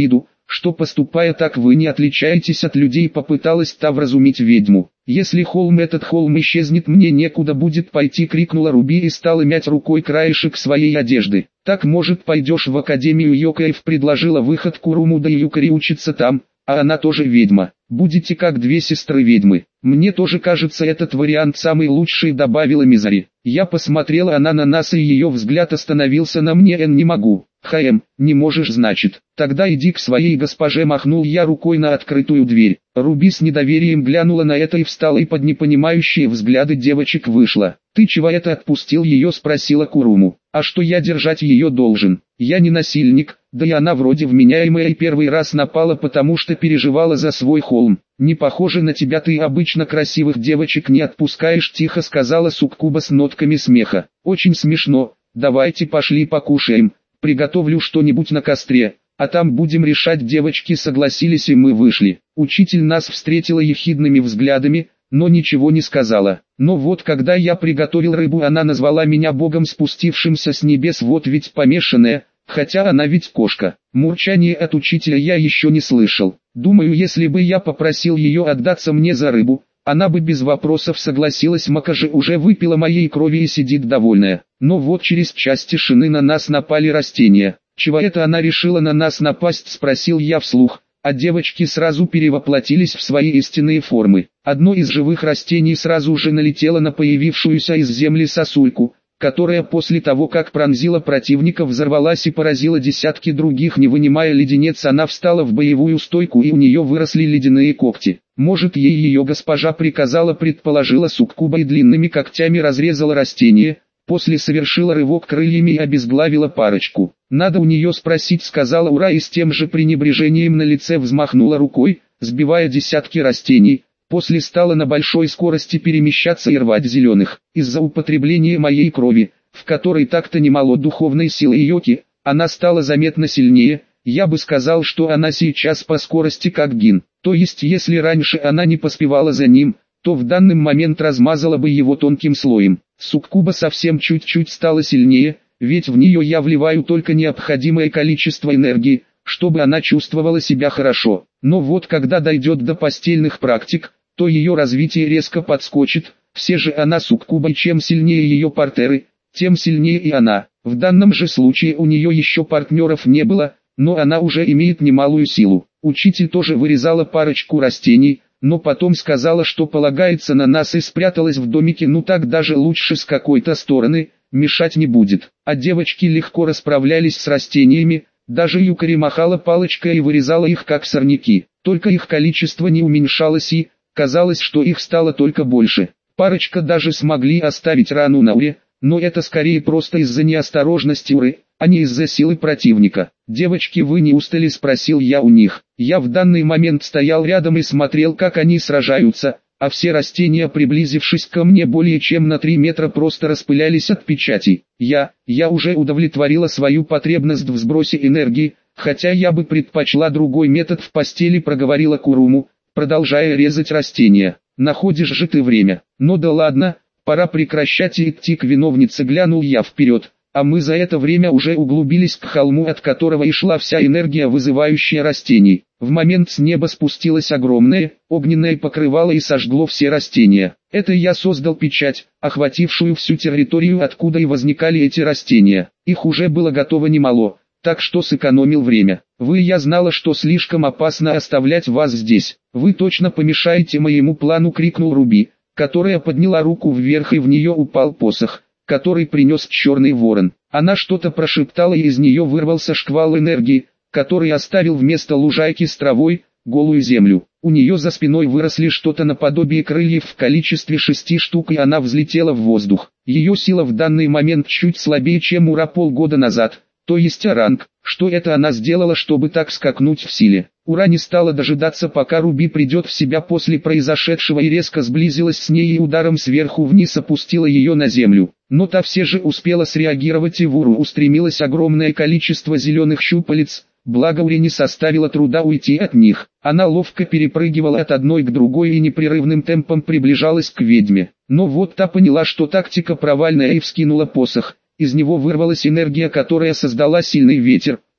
A: что поступая так вы не отличаетесь от людей, попыталась та вразумить ведьму. Если холм этот холм исчезнет, мне некуда будет пойти, крикнула Руби и стала мять рукой краешек своей одежды. Так может пойдешь в Академию Йокаев, предложила выход Куруму, да Юкари учится там, а она тоже ведьма. Будете как две сестры-ведьмы. Мне тоже кажется этот вариант самый лучший, добавила Мизари. Я посмотрела она на нас, и ее взгляд остановился на мне. Эн, не могу. Хаэм, не можешь, значит. Тогда иди к своей госпоже, махнул я рукой на открытую дверь. Руби с недоверием глянула на это и встала, и под непонимающие взгляды девочек вышла. Ты чего это отпустил ее, спросила Куруму. А что я держать ее должен? Я не насильник, да и она вроде вменяемая и первый раз напала, потому что переживала за свой холм. Не похоже на тебя, ты обычно красивых девочек не отпускаешь, тихо сказала Суккуба с нотками смеха. Очень смешно, давайте пошли покушаем, приготовлю что-нибудь на костре, а там будем решать. Девочки согласились, и мы вышли. Учитель нас встретила ехидными взглядами, но ничего не сказала. Но вот когда я приготовил рыбу, она назвала меня богом, спустившимся с небес, вот ведь помешанная, хотя она ведь кошка. Мурчание от учителя я еще не слышал. Думаю, если бы я попросил ее отдаться мне за рыбу, она бы без вопросов согласилась. Мака же уже выпила моей крови и сидит довольная. Но вот через час тишины на нас напали растения. Чего это она решила на нас напасть, спросил я вслух. А девочки сразу перевоплотились в свои истинные формы. Одно из живых растений сразу же налетело на появившуюся из земли сосульку, которая после того, как пронзила противника, взорвалась и поразила десятки других. Не вынимая леденец, она встала в боевую стойку, и у нее выросли ледяные когти. Может, ей ее госпожа приказала, предположила Суккуба, и длинными когтями разрезала растение. После совершила рывок крыльями и обезглавила парочку. Надо у нее спросить, сказала Ура, и с тем же пренебрежением на лице взмахнула рукой, сбивая десятки растений. После стала на большой скорости перемещаться и рвать зеленых. Из-за употребления моей крови, в которой так-то немало духовной силы Йоки, она стала заметно сильнее. Я бы сказал, что она сейчас по скорости как Гин. То есть, если раньше она не поспевала за ним, то в данный момент размазала бы его тонким слоем. Суккуба совсем чуть-чуть стала сильнее, ведь в нее я вливаю только необходимое количество энергии, чтобы она чувствовала себя хорошо. Но вот когда дойдет до постельных практик, то ее развитие резко подскочит. Все же она Суккуба, и чем сильнее ее партеры, тем сильнее и она. В данном же случае у нее еще партнеров не было, но она уже имеет немалую силу. Учитель тоже вырезала парочку растений, но потом сказала, что полагается на нас, и спряталась в домике. Ну так даже лучше, с какой-то стороны, мешать не будет. А девочки легко расправлялись с растениями, даже Юкари махала палочкой и вырезала их как сорняки. Только их количество не уменьшалось, и казалось, что их стало только больше. Парочка даже смогли оставить рану на Уре, но это скорее просто из-за неосторожности Уры, а не из-за силы противника. «Девочки, вы не устали?» — спросил я у них. Я в данный момент стоял рядом и смотрел, как они сражаются, а все растения, приблизившись ко мне более чем на три метра, просто распылялись от печати. Я, я уже удовлетворила свою потребность в сбросе энергии, хотя я бы предпочла другой метод в постели, проговорила Куруму, продолжая резать растения. «Находишь же ты время. Но да ладно, пора прекращать и идти к виновнице», — глянул я вперед. А мы за это время уже углубились к холму, от которого и шла вся энергия, вызывающая растений. В момент с неба спустилось огромное, огненное покрывало и сожгло все растения. Это я создал печать, охватившую всю территорию, откуда и возникали эти растения. Их уже было готово немало, так что сэкономил время. Вы, я знала, что слишком опасно оставлять вас здесь. Вы точно помешаете моему плану, крикнул Руби, которая подняла руку вверх, и в нее упал посох, который принес черный ворон. Она что-то прошептала, и из нее вырвался шквал энергии, который оставил вместо лужайки с травой голую землю. У нее за спиной выросли что-то наподобие крыльев в количестве шести штук, и она взлетела в воздух. Ее сила в данный момент чуть слабее, чем Ура полгода назад, то есть Аранг. Что это она сделала, чтобы так скакнуть в силе? Ура не стала дожидаться, пока Руби придет в себя после произошедшего, и резко сблизилась с ней и ударом сверху вниз опустила ее на землю. Но та все же успела среагировать, и в Уру устремилось огромное количество зеленых щупалец. Благо Уре не составило труда уйти от них. Она ловко перепрыгивала от одной к другой и непрерывным темпом приближалась к ведьме. Но вот та поняла, что тактика провальная, и вскинула посох. Из него вырвалась энергия, которая создала сильный ветер,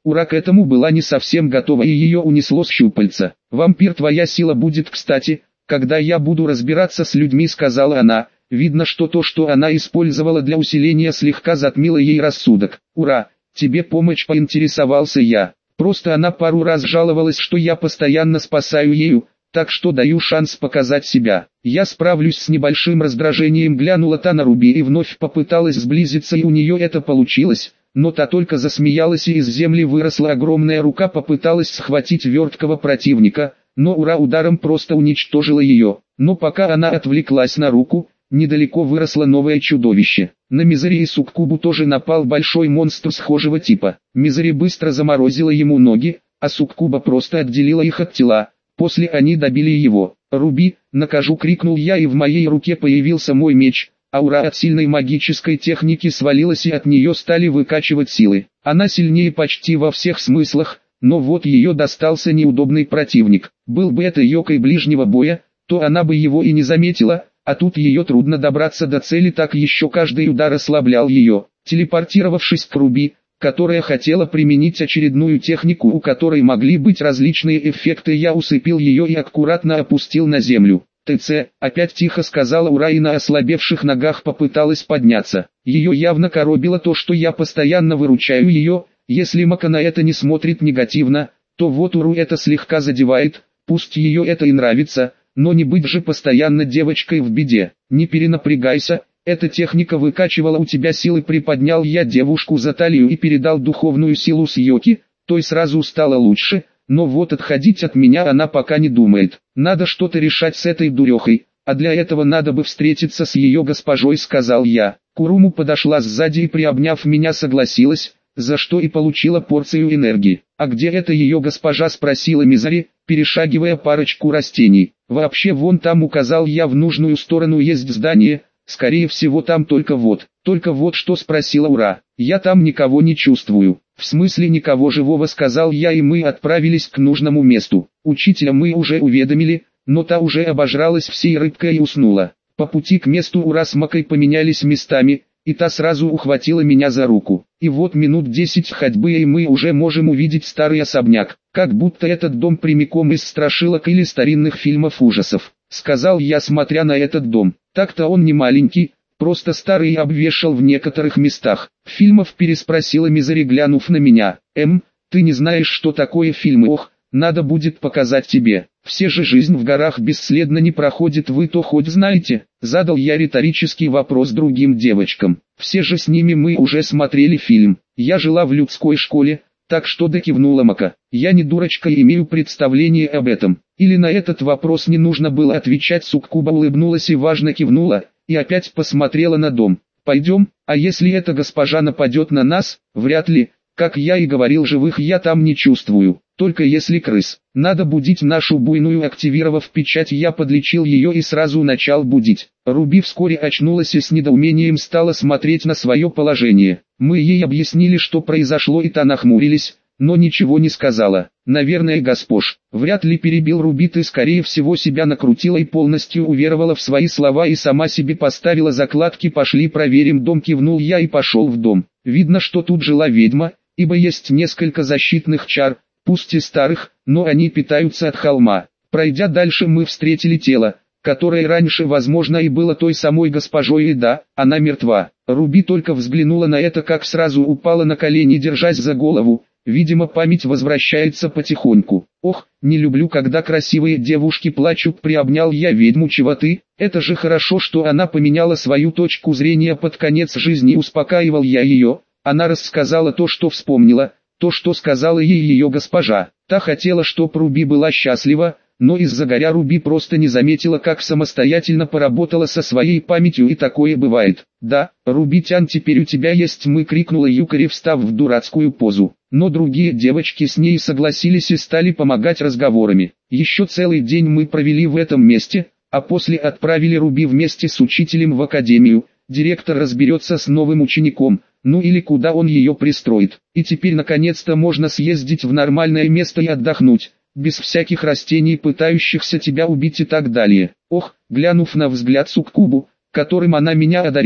A: Ура к этому была не совсем готова и ее унесло с щупальца. «Вампир, твоя сила будет кстати, когда я буду разбираться с людьми», — сказала она. Видно, что то, что она использовала для усиления, слегка затмило ей рассудок. «Ура, тебе помощь?» — поинтересовался я. Просто она пару раз жаловалась, что я постоянно спасаю ею, так что даю шанс показать себя. Я справлюсь с небольшим раздражением, глянула та на Руби и вновь попыталась сблизиться, и у нее это получилось. Но та только засмеялась, и из земли выросла огромная рука, попыталась схватить верткого противника, но Ура ударом просто уничтожила ее. Но пока она отвлеклась на руку, недалеко выросло новое чудовище. На Мизери и Суккубу тоже напал большой монстр схожего типа. Мизери быстро заморозила ему ноги, а Суккуба просто отделила их от тела. После они добили его. «Руби, накажу!» — крикнул я, и в моей руке появился мой меч. Аура от сильной магической техники свалилась, и от нее стали выкачивать силы. Она сильнее почти во всех смыслах, но вот ее достался неудобный противник. Был бы это Йокой ближнего боя, то она бы его и не заметила, а тут ее трудно добраться до цели, так еще каждый удар ослаблял ее. Телепортировавшись к Руби, которая хотела применить очередную технику, у которой могли быть различные эффекты, я усыпил ее и аккуратно опустил на землю. «ТЦ», — опять тихо сказала Ура, и на ослабевших ногах попыталась подняться. Ее явно коробило то, что я постоянно выручаю ее. Если Мака на это не смотрит негативно, то вот Уру это слегка задевает, пусть ее это и нравится, но не быть же постоянно девочкой в беде. «Не перенапрягайся, эта техника выкачивала у тебя силы», — приподнял я девушку за талию и передал духовную силу с Йоки, той сразу стало лучше. Но вот отходить от меня она пока не думает. Надо что-то решать с этой дурехой, а для этого надо бы встретиться с ее госпожой, сказал я. Куруму подошла сзади и, приобняв меня, согласилась, за что и получила порцию энергии. «А где эта ее госпожа?» — спросила Мизери, перешагивая парочку растений. «Вообще вон там», — указал я в нужную сторону, — «есть здание, скорее всего там только вот». «Только вот что?» — спросила Ура. «Я там никого не чувствую». «В смысле никого живого?» — сказал я, и мы отправились к нужному месту. Учителя мы уже уведомили, но та уже обожралась всей рыбкой и уснула. По пути к месту Ура с Макой поменялись местами, и та сразу ухватила меня за руку. И вот минут десять ходьбы, и мы уже можем увидеть старый особняк, как будто этот дом прямиком из страшилок или старинных фильмов ужасов, сказал я, смотря на этот дом. Так-то он не маленький, просто старый и обвешал в некоторых местах. «Фильмов?» — переспросила Мизери, глянув на меня. «Эм, ты не знаешь, что такое фильмы? Ох, надо будет показать тебе. Все же жизнь в горах бесследно не проходит, вы то хоть знаете?» Задал я риторический вопрос другим девочкам. «Все же с ними мы уже смотрели фильм. Я жила в людской школе, так что», — да, кивнула Мака. «Я не дурочка и имею представление об этом». Или на этот вопрос не нужно было отвечать. Суккуба улыбнулась и важно кивнула, и опять посмотрела на дом. «Пойдем, а если эта госпожа нападет на нас?» «Вряд ли, как я и говорил, живых я там не чувствую, только если крыс. Надо будить нашу буйную». Активировав печать, я подлечил ее и сразу начал будить. Руби вскоре очнулась и с недоумением стала смотреть на свое положение. Мы ей объяснили, что произошло, и та нахмурились, но ничего не сказала. «Наверное, госпож». «Вряд ли», — перебил Руби, — «ты скорее всего себя накрутила и полностью уверовала в свои слова и сама себе поставила закладки». «Пошли проверим дом», — кивнул я и пошел в дом. Видно, что тут жила ведьма, ибо есть несколько защитных чар, пусть и старых, но они питаются от холма. Пройдя дальше, мы встретили тело, которое раньше, возможно, и было той самой госпожой, и да, она мертва. Руби только взглянула на это, как сразу упала на колени, держась за голову. Видимо, память возвращается потихоньку. «Ох, не люблю, когда красивые девушки плачут», — приобнял я ведьму. «Чего ты? Это же хорошо, что она поменяла свою точку зрения под конец жизни», — успокаивал я ее. Она рассказала то, что вспомнила, то, что сказала ей ее госпожа. Та хотела, чтоб Руби была счастлива, но из-за горя Руби просто не заметила, как самостоятельно поработала со своей памятью, и такое бывает. «Да, Руби-тян, теперь у тебя есть мы», — крикнула Юкари, встав в дурацкую позу. Но другие девочки с ней согласились и стали помогать разговорами. Еще целый день мы провели в этом месте, а после отправили Руби вместе с учителем в академию. Директор разберется с новым учеником, ну или куда он ее пристроит. И теперь наконец-то можно съездить в нормальное место и отдохнуть, без всяких растений, пытающихся тебя убить и так далее. Ох, глянув на взгляд Суккубу, которым она меня одарили,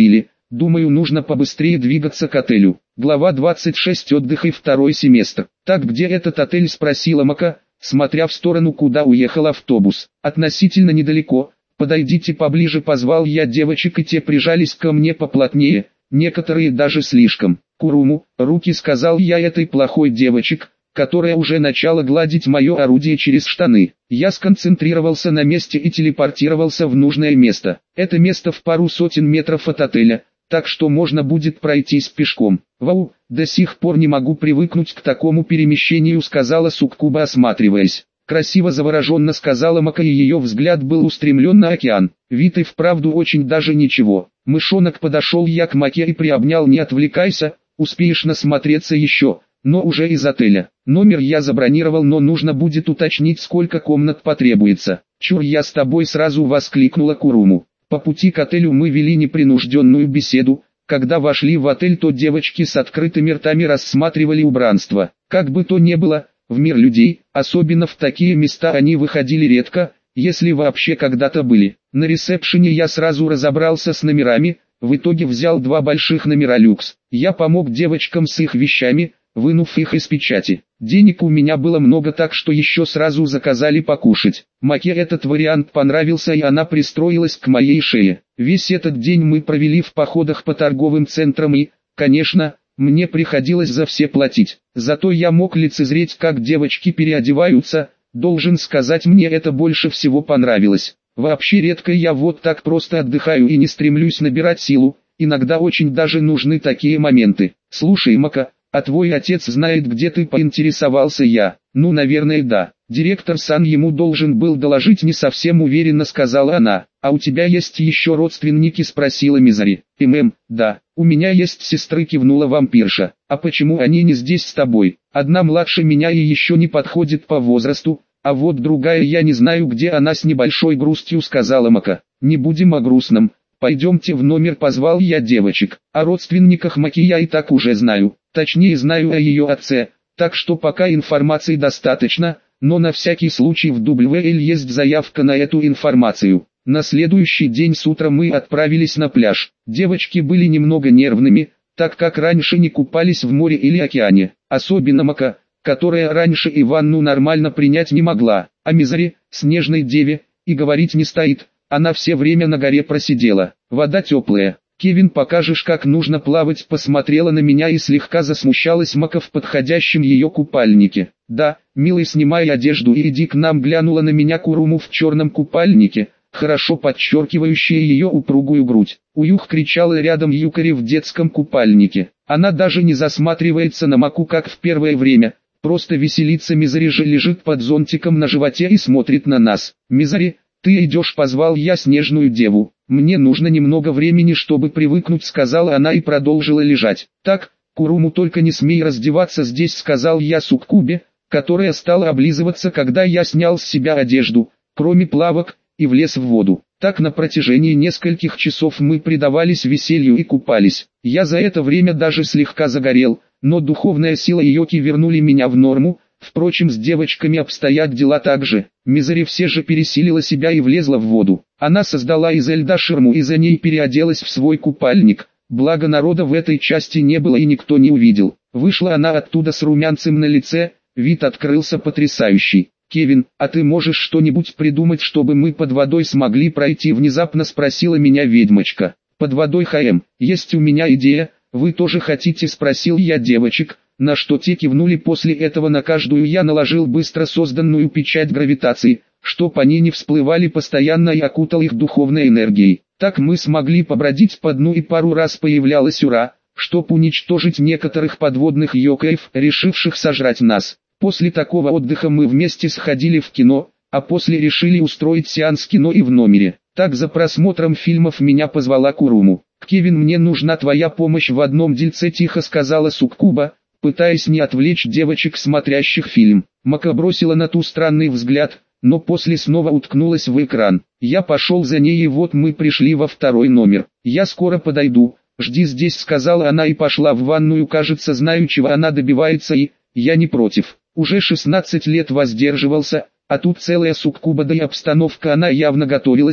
A: Думаю, нужно побыстрее двигаться к отелю. Глава двадцать шесть. Отдых и второй семестр. Так, где этот отель, спросила Мака, смотря в сторону, куда уехал автобус. Относительно недалеко. Подойдите поближе, позвал я девочек, и те прижались ко мне поплотнее, некоторые даже слишком. Куруму, руки, сказал я этой плохой девочек, которая уже начала гладить мое орудие через штаны. Я сконцентрировался на месте и телепортировался в нужное место. Это место в пару сотен метров от отеля, так что можно будет пройтись пешком. Вау, до сих пор не могу привыкнуть к такому перемещению, сказала Суккуба, осматриваясь. Красиво, завороженно сказала Мака, и ее взгляд был устремлен на океан. Вид и вправду очень даже ничего. Мышонок, подошел я к Маке и приобнял. Не отвлекайся, успеешь насмотреться еще, но уже из отеля. Номер я забронировал, но нужно будет уточнить, сколько комнат потребуется. Чур, я с тобой, сразу воскликнула Куруму. По пути к отелю мы вели непринужденную беседу. Когда вошли в отель, то девочки с открытыми ртами рассматривали убранство. Как бы то ни было, в мир людей, особенно в такие места, они выходили редко, если вообще когда-то были. На ресепшене я сразу разобрался с номерами, в итоге взял два больших номера люкс. Я помог девочкам с их вещами, вынув их из печати. Денег у меня было много, так что еще сразу заказали покушать. Маке этот вариант понравился, и она пристроилась к моей шее. Весь этот день мы провели в походах по торговым центрам и, конечно, мне приходилось за все платить. Зато я мог лицезреть, как девочки переодеваются. Должен сказать, мне это больше всего понравилось. Вообще редко я вот так просто отдыхаю и не стремлюсь набирать силу. Иногда очень даже нужны такие моменты. Слушай, Мака, а твой отец знает, где ты, поинтересовался я? Ну, наверное, да. Директор Сан ему должен был доложить, не совсем уверенно сказала она. А у тебя есть еще родственники, спросила Мизари. Мм, да, у меня есть сестры, кивнула вампирша. А почему они не здесь с тобой? Одна младше меня и еще не подходит по возрасту, а вот другая я не знаю, где она, с небольшой грустью сказала Мака. Не будем о грустном. Пойдемте в номер, позвал я девочек. О родственниках Маки я и так уже знаю. Точнее, знаю о ее отце, так что пока информации достаточно, но на всякий случай в дабл ю эл есть заявка на эту информацию. На следующий день с утра мы отправились на пляж. Девочки были немного нервными, так как раньше не купались в море или океане. Особенно Мака, которая раньше и ванну нормально принять не могла. О Мизари, снежной деве, и говорить не стоит. Она все время на горе просидела. Вода теплая. Кевин, покажешь, как нужно плавать? Посмотрела на меня и слегка засмущалась Мака в подходящем ее купальнике. Да, милый, снимай одежду и иди к нам, глянула на меня Куруму в черном купальнике, хорошо подчеркивающая ее упругую грудь. Уюх, кричала рядом Юкари в детском купальнике. Она даже не засматривается на Маку, как в первое время, просто веселится. Мизари же лежит под зонтиком на животе и смотрит на нас. Мизари, ты идешь, позвал я снежную деву. Мне нужно немного времени, чтобы привыкнуть, сказала она и продолжила лежать. Так, Куруму, только не смей раздеваться здесь, сказал я Суккубе, которая стала облизываться, когда я снял с себя одежду, кроме плавок, и влез в воду. Так на протяжении нескольких часов мы предавались веселью и купались. Я за это время даже слегка загорел, но духовная сила и йоки вернули меня в норму. Впрочем, с девочками обстоят дела так же. Мизари все же пересилила себя и влезла в воду. Она создала из льда ширму и за ней переоделась в свой купальник. Благо народа в этой части не было и никто не увидел. Вышла она оттуда с румянцем на лице, вид открылся потрясающий. «Кевин, а ты можешь что-нибудь придумать, чтобы мы под водой смогли пройти?» внезапно спросила меня ведьмочка. «Под водой, ХМ, есть у меня идея, вы тоже хотите?» спросил я девочек. На что те кивнули. После этого на каждую я наложил быстро созданную печать гравитации, чтоб они не всплывали постоянно, и окутал их духовной энергией. Так мы смогли побродить по дну, и пару раз появлялась Ура, чтоб уничтожить некоторых подводных йокаев, решивших сожрать нас. После такого отдыха мы вместе сходили в кино, а после решили устроить сеанс кино и в номере. Так за просмотром фильмов меня позвала Куруму. «Кевин, мне нужна твоя помощь в одном дельце», тихо сказала Суккуба, пытаясь не отвлечь девочек, смотрящих фильм. Мака бросила на ту странный взгляд, но после снова уткнулась в экран. Я пошел за ней, и вот мы пришли во второй номер. «Я скоро подойду, жди здесь», сказала она и пошла в ванную. Кажется, знаю, чего она добивается, и я не против. Уже шестнадцать лет воздерживался, а тут целая Суккуба, да и обстановка, она явно готовилась.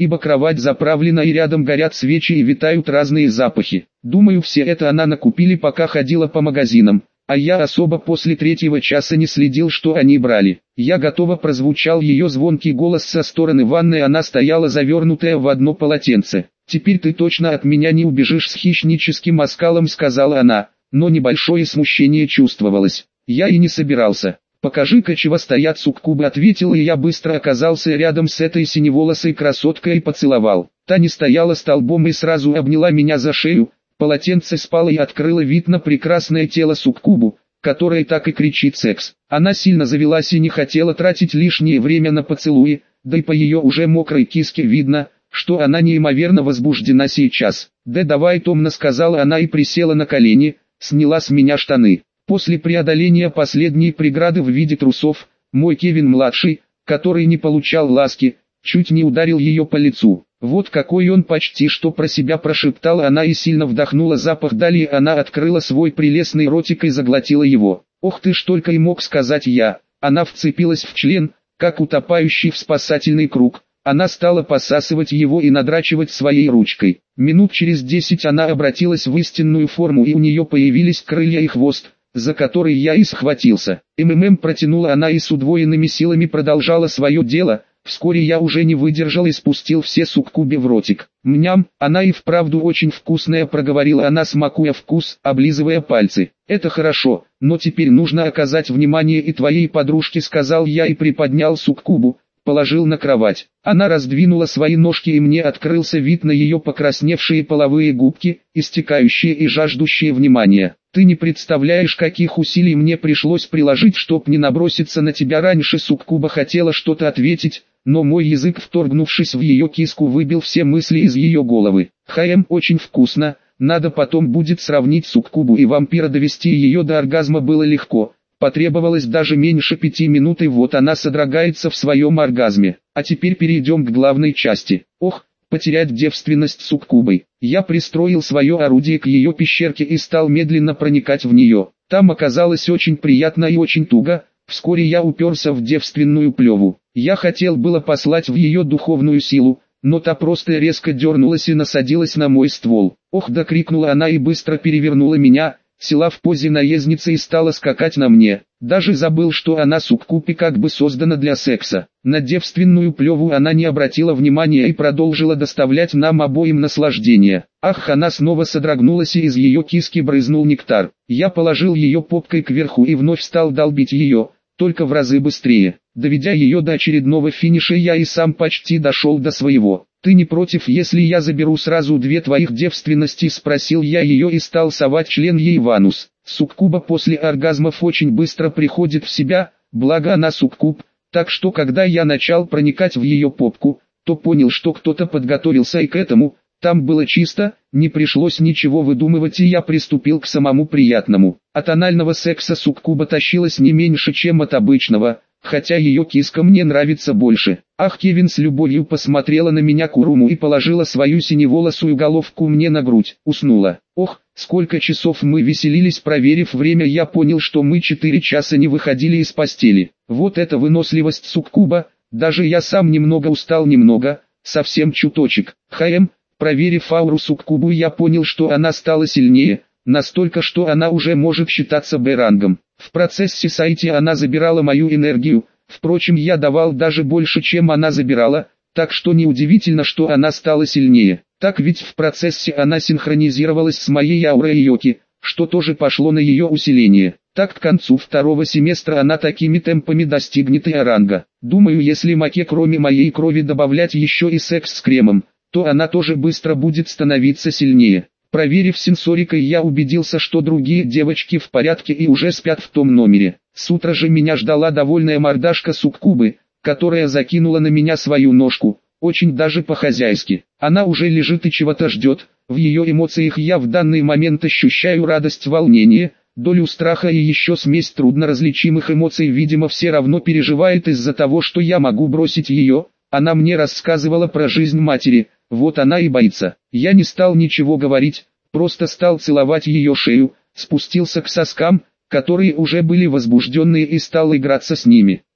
A: ибо кровать заправлена и рядом горят свечи и витают разные запахи. Думаю, все это она накупили, пока ходила по магазинам, а я особо после третьего часа не следил, что они брали. Я готова, прозвучал ее звонкий голос со стороны ванной, она стояла завернутая в одно полотенце. «Теперь ты точно от меня не убежишь», с хищническим оскалом сказала она, но небольшое смущение чувствовалось. Я и не собирался. «Покажи-ка, чего стоят суккубы», ответил, и я быстро оказался рядом с этой синеволосой красоткой и поцеловал. Та не стояла столбом и сразу обняла меня за шею, полотенце спало и открыло вид на прекрасное тело суккубу, которое так и кричит секс. Она сильно завелась и не хотела тратить лишнее время на поцелуи, да и по ее уже мокрой киске видно, что она неимоверно возбуждена сейчас. «Да давай», томно сказала она и присела на колени, сняла с меня штаны. После преодоления последней преграды в виде трусов, мой Кевин-младший, который не получал ласки, чуть не ударил ее по лицу. «Вот какой он почти что», про себя прошептала она и сильно вдохнула запах. Далее она открыла свой прелестный ротик и заглотила его. «Ох ты ж», только и мог сказать я. Она вцепилась в член, как утопающий в спасательный круг. Она стала посасывать его и надрачивать своей ручкой. Минут через десять она обратилась в истинную форму, и у нее появились крылья и хвост, за который я и схватился. МММ, протянула она и с удвоенными силами продолжала свое дело. Вскоре я уже не выдержал и спустил все суккуби в ротик. «Мням, она и вправду очень вкусная», проговорила она, смакуя вкус, облизывая пальцы. «Это хорошо, но теперь нужно оказать внимание и твоей подружке», сказал я и приподнял суккубу, положил на кровать. Она раздвинула свои ножки, и мне открылся вид на ее покрасневшие половые губки, истекающие и жаждущие внимания. «Ты не представляешь, каких усилий мне пришлось приложить, чтоб не наброситься на тебя раньше». Суккуба хотела что-то ответить, но мой язык, вторгнувшись в ее киску, выбил все мысли из ее головы. «Хаем, очень вкусно, надо потом будет сравнить суккубу и вампира, довести ее до оргазма было легко». Потребовалось даже меньше пяти минут, и вот она содрогается в своем оргазме. А теперь перейдем к главной части. Ох, потерять девственность суккубой. Я пристроил свое орудие к ее пещерке и стал медленно проникать в нее. Там оказалось очень приятно и очень туго. Вскоре я уперся в девственную плеву. Я хотел было послать в ее духовную силу, но та просто резко дернулась и насадилась на мой ствол. «Ох!» — да, крикнула она и быстро перевернула меня, села в позе наездницы и стала скакать на мне. Даже забыл, что она суккуб и как бы создана для секса. На девственную плеву она не обратила внимания и продолжила доставлять нам обоим наслаждение. Ах, она снова содрогнулась, и из ее киски брызнул нектар. Я положил ее попкой кверху и вновь стал долбить ее, только в разы быстрее. Доведя ее до очередного финиша, я и сам почти дошел до своего. «Ты не против, если я заберу сразу две твоих девственности?» — спросил я ее и стал совать член ей в анус. Суккуба после оргазмов очень быстро приходит в себя, благо она суккуб, так что когда я начал проникать в ее попку, то понял, что кто-то подготовился и к этому. Там было чисто, не пришлось ничего выдумывать, и я приступил к самому приятному. От анального секса суккуба тащилась не меньше, чем от обычного, хотя ее киска мне нравится больше. Ах, Кевин с любовью посмотрела на меня Куруму и положила свою синеволосую головку мне на грудь. Уснула. Ох, сколько часов мы веселились. Проверив время, я понял, что мы четыре часа не выходили из постели. Вот это выносливость суккуба, даже я сам немного устал, немного, совсем чуточек. Хаем, проверив ауру суккубу, я понял, что она стала сильнее, настолько, что она уже может считаться Б-рангом. В процессе Сайти она забирала мою энергию, впрочем, я давал даже больше, чем она забирала, так что неудивительно, что она стала сильнее. Так ведь в процессе она синхронизировалась с моей аурой Йоки, что тоже пошло на ее усиление. Так к концу второго семестра она такими темпами достигнет и ранга. Думаю, если Маке кроме моей крови добавлять еще и секс с кремом, то она тоже быстро будет становиться сильнее. Проверив сенсорикой, я убедился, что другие девочки в порядке и уже спят в том номере. С утра же меня ждала довольная мордашка суккубы, которая закинула на меня свою ножку, очень даже по-хозяйски. Она уже лежит и чего-то ждет. В ее эмоциях я в данный момент ощущаю радость, волнение, долю страха и еще смесь трудноразличимых эмоций. Видимо, все равно переживает из-за того, что я могу бросить ее. Она мне рассказывала про жизнь матери, вот она и боится. Я не стал ничего говорить, просто стал целовать ее шею, спустился к соскам, которые уже были возбужденные, и стал играться с ними.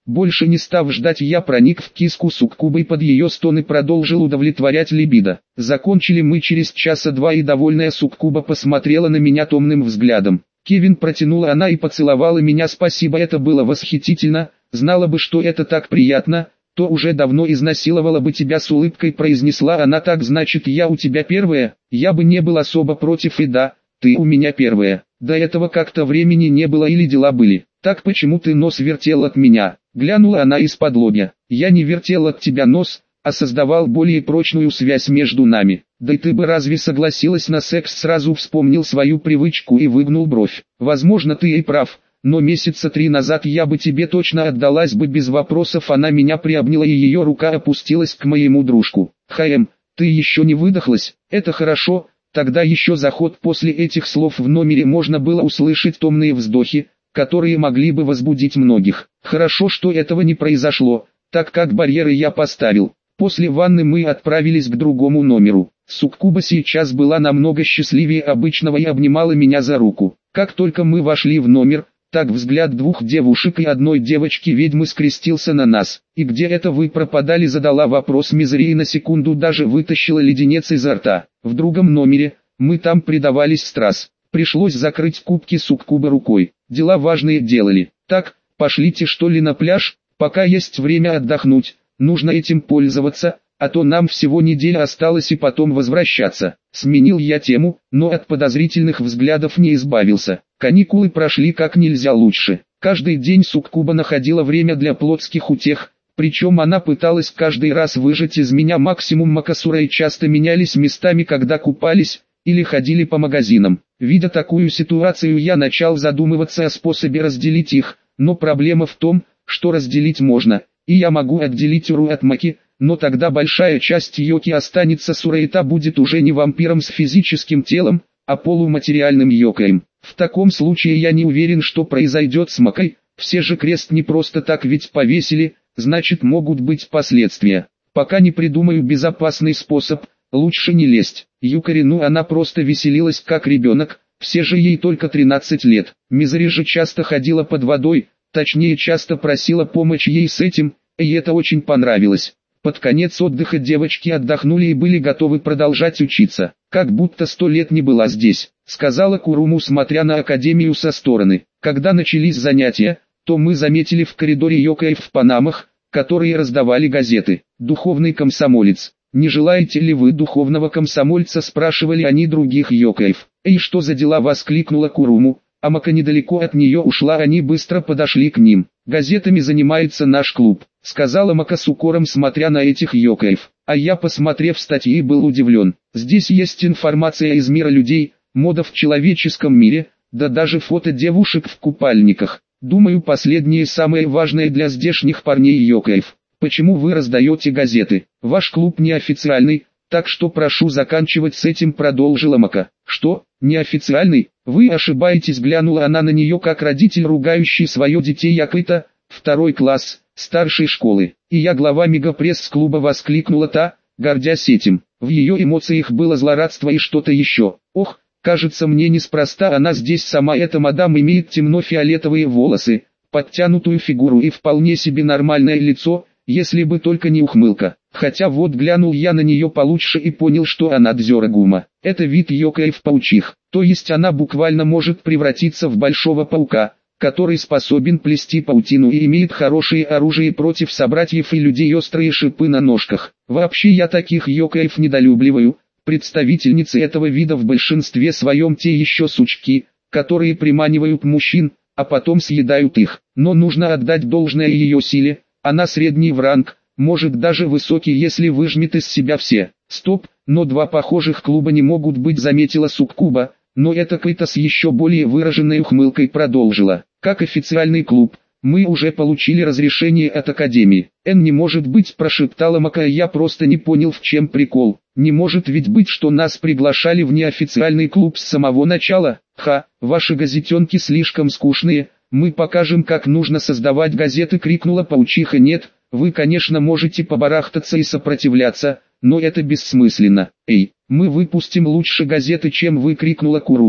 A: Больше не став ждать, я проник в киску суккубы и под ее стоны продолжил удовлетворять либидо. Закончили мы через часа два, и довольная суккуба посмотрела на меня томным взглядом. «Кевин», протянула она и поцеловала меня. «Спасибо, это было восхитительно, знала бы, что это так приятно, то уже давно изнасиловала бы тебя», с улыбкой произнесла она. «Так значит, я у тебя первая?» Я бы не был особо против, и да, ты у меня первая. До этого как-то времени не было или дела были. «Так почему ты нос вертел от меня?» Глянула она из-под лобья. «Я не вертел от тебя нос, а создавал более прочную связь между нами. Да и ты бы разве согласилась на секс?» Сразу вспомнил свою привычку и выгнул бровь. «Возможно, ты и прав, но месяца три назад я бы тебе точно отдалась бы без вопросов». Она меня приобняла, и ее рука опустилась к моему дружку. «Хэм, ты еще не выдохлась? Это хорошо». Тогда еще заход. После этих слов в номере можно было услышать томные вздохи, которые могли бы возбудить многих. Хорошо, что этого не произошло, так как барьеры я поставил. После ванны мы отправились к другому номеру. Суккуба сейчас была намного счастливее обычного и обнимала меня за руку. Как только мы вошли в номер, так взгляд двух девушек и одной девочки-ведьмы скрестился на нас. «И где это вы пропадали?» задала вопрос Мизери, и на секунду даже вытащила леденец изо рта. «В другом номере, мы там предавались страз. Пришлось закрыть кубки суккубы рукой. Дела важные делали. Так, пошлите что ли на пляж, пока есть время отдохнуть. Нужно этим пользоваться, а то нам всего неделя осталось и потом возвращаться». Сменил я тему, но от подозрительных взглядов не избавился. Каникулы прошли как нельзя лучше. Каждый день суккуба находила время для плотских утех, причем она пыталась каждый раз выжать из меня максимум макасура, и часто менялись местами, когда купались или ходили по магазинам. Видя такую ситуацию, я начал задумываться о способе разделить их, но проблема в том, что разделить можно, и я могу отделить Уру от Маки, но тогда большая часть Йоки останется с Урой, и та будет уже не вампиром с физическим телом, а полуматериальным Йокаем. В таком случае я не уверен, что произойдет с Макой. Все же крест не просто так ведь повесили, значит могут быть последствия. Пока не придумаю безопасный способ, лучше не лезть. Юкари, ну она просто веселилась как ребенок, все же ей только тринадцать лет. Мизери же часто ходила под водой, точнее часто просила помочь ей с этим, и это очень понравилось. Под конец отдыха девочки отдохнули и были готовы продолжать учиться. «Как будто сто лет не была здесь», — сказала Куруму, смотря на академию со стороны. Когда начались занятия, то мы заметили в коридоре Йокаев в панамах, которые раздавали газеты. «Духовный комсомолец. Не желаете ли вы духовного комсомольца?» — спрашивали они других Йокаев. «Эй, что за дела?» — воскликнула Куруму. А Мака недалеко от нее ушла, они быстро подошли к ним. «Газетами занимается наш клуб», — сказала Мака с укором, смотря на этих Йокаев. А я, посмотрев статьи, был удивлен. Здесь есть информация из мира людей, мода в человеческом мире, да даже фото девушек в купальниках. Думаю, последнее самое важное для здешних парней Йокаев. «Почему вы раздаете газеты? Ваш клуб неофициальный, так что прошу заканчивать с этим», — продолжила Мака. «Что, неофициальный? Вы ошибаетесь», — глянула она на нее как родитель, ругающий свое дитя. «Якыта, второй класс, старшей школы, и я глава мегапресс-клуба», — воскликнула та, гордясь этим. В ее эмоциях было злорадство и что-то еще. «Ох, кажется, мне неспроста она здесь сама. Эта мадам имеет темно-фиолетовые волосы, подтянутую фигуру и вполне себе нормальное лицо, если бы только не ухмылка». Хотя вот глянул я на нее получше и понял, что она дзёрагума. Это вид Йокаев-паучих, то есть она буквально может превратиться в большого паука, который способен плести паутину и имеет хорошее оружие против собратьев и людей, острые шипы на ножках. Вообще я таких Йокаев недолюбливаю. Представительницы этого вида в большинстве своем те еще сучки, которые приманивают мужчин, а потом съедают их. Но нужно отдать должное ее силе, она средний в ранг, может даже высокий, если выжмет из себя все. «Стоп, но два похожих клуба не могут быть», — заметила суккуба, но это Кайта с еще более выраженной ухмылкой продолжила. «Как официальный клуб, мы уже получили разрешение от академии». «Эн, не может быть», — прошептала Мака, — «я просто не понял, в чем прикол. Не может ведь быть, что нас приглашали в неофициальный клуб с самого начала. Ха, ваши газетенки слишком скучные, мы покажем, как нужно создавать газеты», — крикнула паучиха. «Нет, вы, конечно, можете побарахтаться и сопротивляться, но это бессмысленно. Эй, мы выпустим лучше газеты, чем вы», — крикнула Куруму.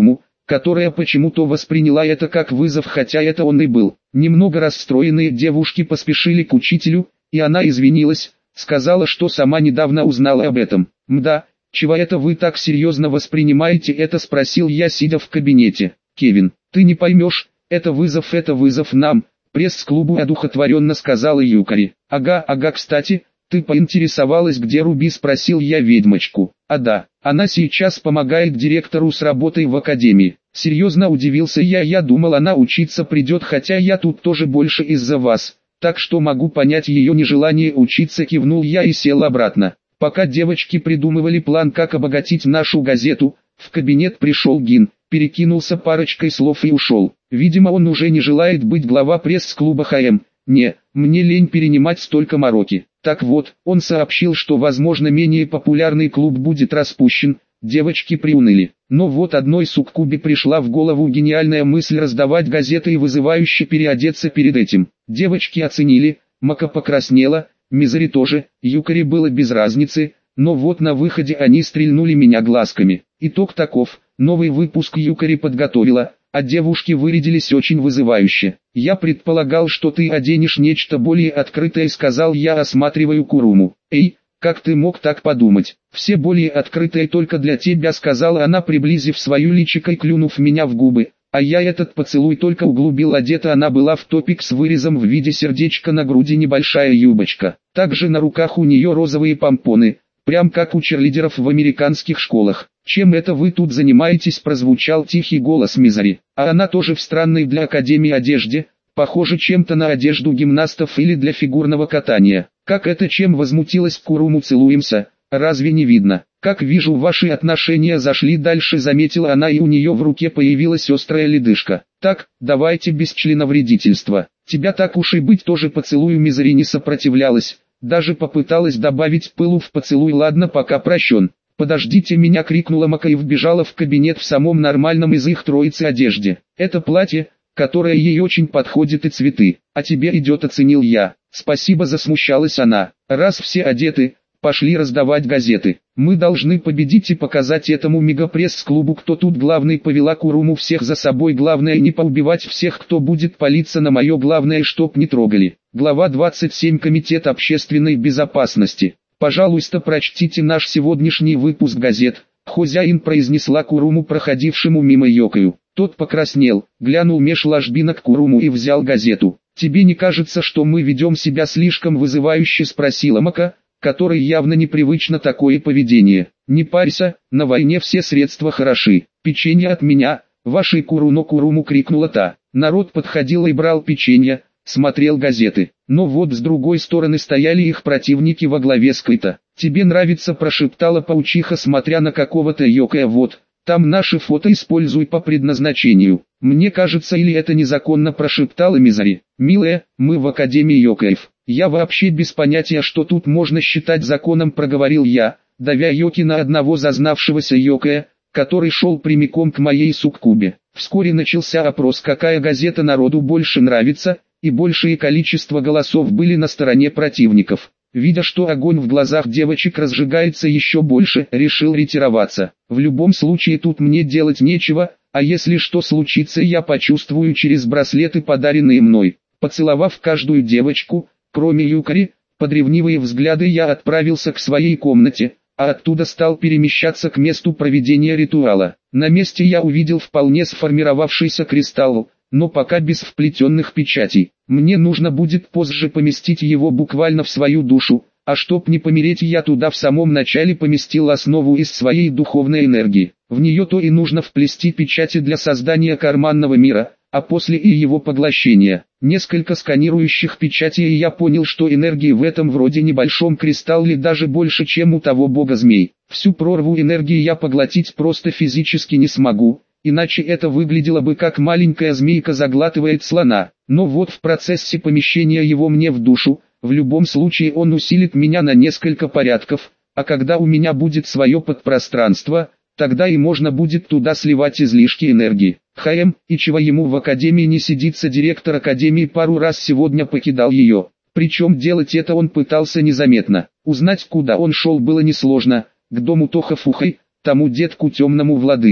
A: которая почему-то восприняла это как вызов, хотя это он и был. Немного расстроенные девушки поспешили к учителю, и она извинилась, сказала, что сама недавно узнала об этом. «Мда, чего это вы так серьезно воспринимаете это?» — спросил я, сидя в кабинете. «Кевин, ты не поймешь, это вызов, это вызов нам», — пресс-клубу одухотворенно сказала Юкари. «Ага, ага, кстати, ты поинтересовалась, где Руби?» — спросил я ведьмочку. «А да, она сейчас помогает директору с работой в академии». Серьезно удивился я, я думал, она учиться придет, хотя я тут тоже больше из-за вас, так что могу понять ее нежелание учиться. Кивнул я и сел обратно. Пока девочки придумывали план, как обогатить нашу газету, в кабинет пришел Гин, перекинулся парочкой слов и ушел. Видимо, он уже не желает быть глава пресс-клуба ХМ. Не, мне лень перенимать столько мороки. Так вот, он сообщил, что возможно менее популярный клуб будет распущен. Девочки приуныли. Но вот одной суккубе пришла в голову гениальная мысль раздавать газеты и вызывающе переодеться перед этим. Девочки оценили, Мака покраснела, Мизери тоже, Юкари было без разницы, но вот на выходе они стрельнули меня глазками. Итог таков: новый выпуск Юкари подготовила, а девушки вырядились очень вызывающе. «Я предполагал, что ты оденешь нечто более открытое», — сказал я, осматривая Куруму. «Эй, как ты мог так подумать? Все более открытые только для тебя», — сказала она, приблизив свою личико и клюнув меня в губы. А я этот поцелуй только углубил. Одета она была в топик с вырезом в виде сердечка, на груди небольшая юбочка. Также на руках у нее розовые помпоны, прям как у черлидеров в американских школах. «Чем это вы тут занимаетесь?» — прозвучал тихий голос Мизери. А она тоже в странной для академии одежде, похоже чем-то на одежду гимнастов или для фигурного катания. «Как это чем?» — возмутилась Куруму. «Целуемся, разве не видно?» «Как вижу, ваши отношения зашли дальше», — заметила она, и у нее в руке появилась острая ледышка. «Так, давайте без членовредительства. Тебя так уж и быть тоже поцелую». Мизери не сопротивлялась, даже попыталась добавить пылу в поцелуй. «Ладно, пока прощен». «Подождите меня!» — крикнула Мака и вбежала в кабинет в самом нормальном из их троицы одежде. «Это платье, которое ей очень подходит, и цветы. А тебе идет», — оценил я. «Спасибо», — засмущалась она. «Раз все одеты, пошли раздавать газеты. Мы должны победить и показать этому мегапресс-клубу, кто тут главный», — повела Куруму всех за собой. «Главное не поубивать всех, кто будет палиться на мое, главное, чтоб не трогали». Глава двадцать семь. Комитет общественной безопасности. «Пожалуйста, прочтите наш сегодняшний выпуск газет», — хозяин произнесла Куруму проходившему мимо Йокаю. Тот покраснел, глянул меж ложбинок Куруму и взял газету. «Тебе не кажется, что мы ведем себя слишком вызывающе?» — спросила Мака, которой явно непривычно такое поведение. «Не парься, на войне все средства хороши. Печенье от меня, вашей Куруно!» Куруму крикнула та. Народ подходил и брал печенье, смотрел газеты. Но вот с другой стороны стояли их противники во главе с Кайто. «Тебе нравится?» — прошептала паучиха, смотря на какого-то Йокая. «Вот, там наши фото, используй по предназначению». «Мне кажется, или это незаконно?» — прошептала Мизери. «Милая, мы в Академии Йокаев. Я вообще без понятия, что тут можно считать законом», — проговорил я, давя Йоки на одного зазнавшегося Йокая, который шел прямиком к моей суккубе. Вскоре начался опрос, какая газета народу больше нравится, и большее количество голосов были на стороне противников. Видя, что огонь в глазах девочек разжигается еще больше, решил ретироваться. В любом случае тут мне делать нечего, а если что случится, я почувствую через браслеты, подаренные мной. Поцеловав каждую девочку, кроме Юкари, под ревнивые взгляды, я отправился к своей комнате, а оттуда стал перемещаться к месту проведения ритуала. На месте я увидел вполне сформировавшийся кристалл, но пока без вплетенных печатей. Мне нужно будет позже поместить его буквально в свою душу, а чтоб не помереть, я туда в самом начале поместил основу из своей духовной энергии. В нее-то и нужно вплести печати для создания карманного мира, а после и его поглощения. Несколько сканирующих печатей, и я понял, что энергии в этом вроде небольшом кристалле даже больше, чем у того бога змей. Всю прорву энергии я поглотить просто физически не смогу, иначе это выглядело бы как маленькая змейка заглатывает слона. Но вот в процессе помещения его мне в душу, в любом случае он усилит меня на несколько порядков, а когда у меня будет свое подпространство, тогда и можно будет туда сливать излишки энергии. ХМ, и чего ему в академии не сидится? Директор академии пару раз сегодня покидал ее. Причем делать это он пытался незаметно. Узнать, куда он шел, было несложно. К дому Тоха Фухай, тому детку темному владыке.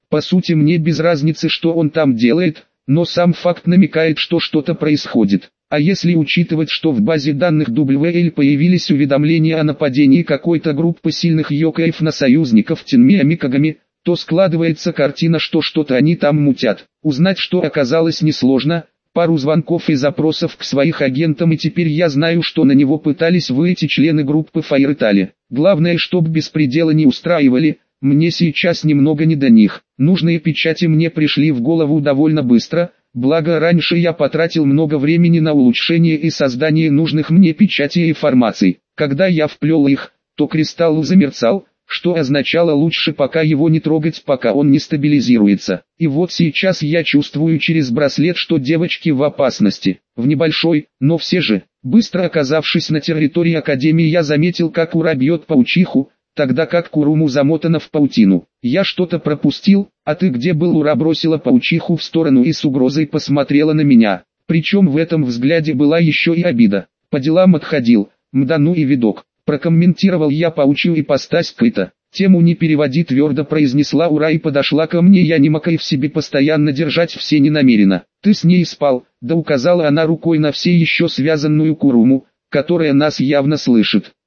A: По сути мне без разницы, что он там делает, но сам факт намекает, что что-то происходит. А если учитывать, что в базе данных дабл ю эл появились уведомления о нападении какой-то группы сильных йокаев на союзников Тенми Амикагами, то складывается картина, что что-то они там мутят. Узнать, что оказалось несложно, пару звонков и запросов к своих агентам, и теперь я знаю, что на него пытались выйти члены группы Файртали. Главное, чтоб беспредела не устраивали, мне сейчас немного не до них. Нужные печати мне пришли в голову довольно быстро, благо раньше я потратил много времени на улучшение и создание нужных мне печатей и формаций. Когда я вплел их, то кристалл замерцал, что означало лучше пока его не трогать, пока он не стабилизируется. И вот сейчас я чувствую через браслет, что девочки в опасности. В небольшой, но все же, быстро оказавшись на территории Академии, я заметил, как Ура бьет паучиху, тогда как Куруму замотана в паутину. Я что-то пропустил, а ты где был? Ура бросила паучиху в сторону и с угрозой посмотрела на меня. Причем в этом взгляде была еще и обида. По делам отходил, мдану и видок. Прокомментировал я паучью ипостась Кыта. Тему не переводи, твердо произнесла Ура и подошла ко мне. Я не могу в себе постоянно держать все не намеренно. Ты с ней спал, да, указала она рукой на все еще связанную Куруму, которая нас явно слышит.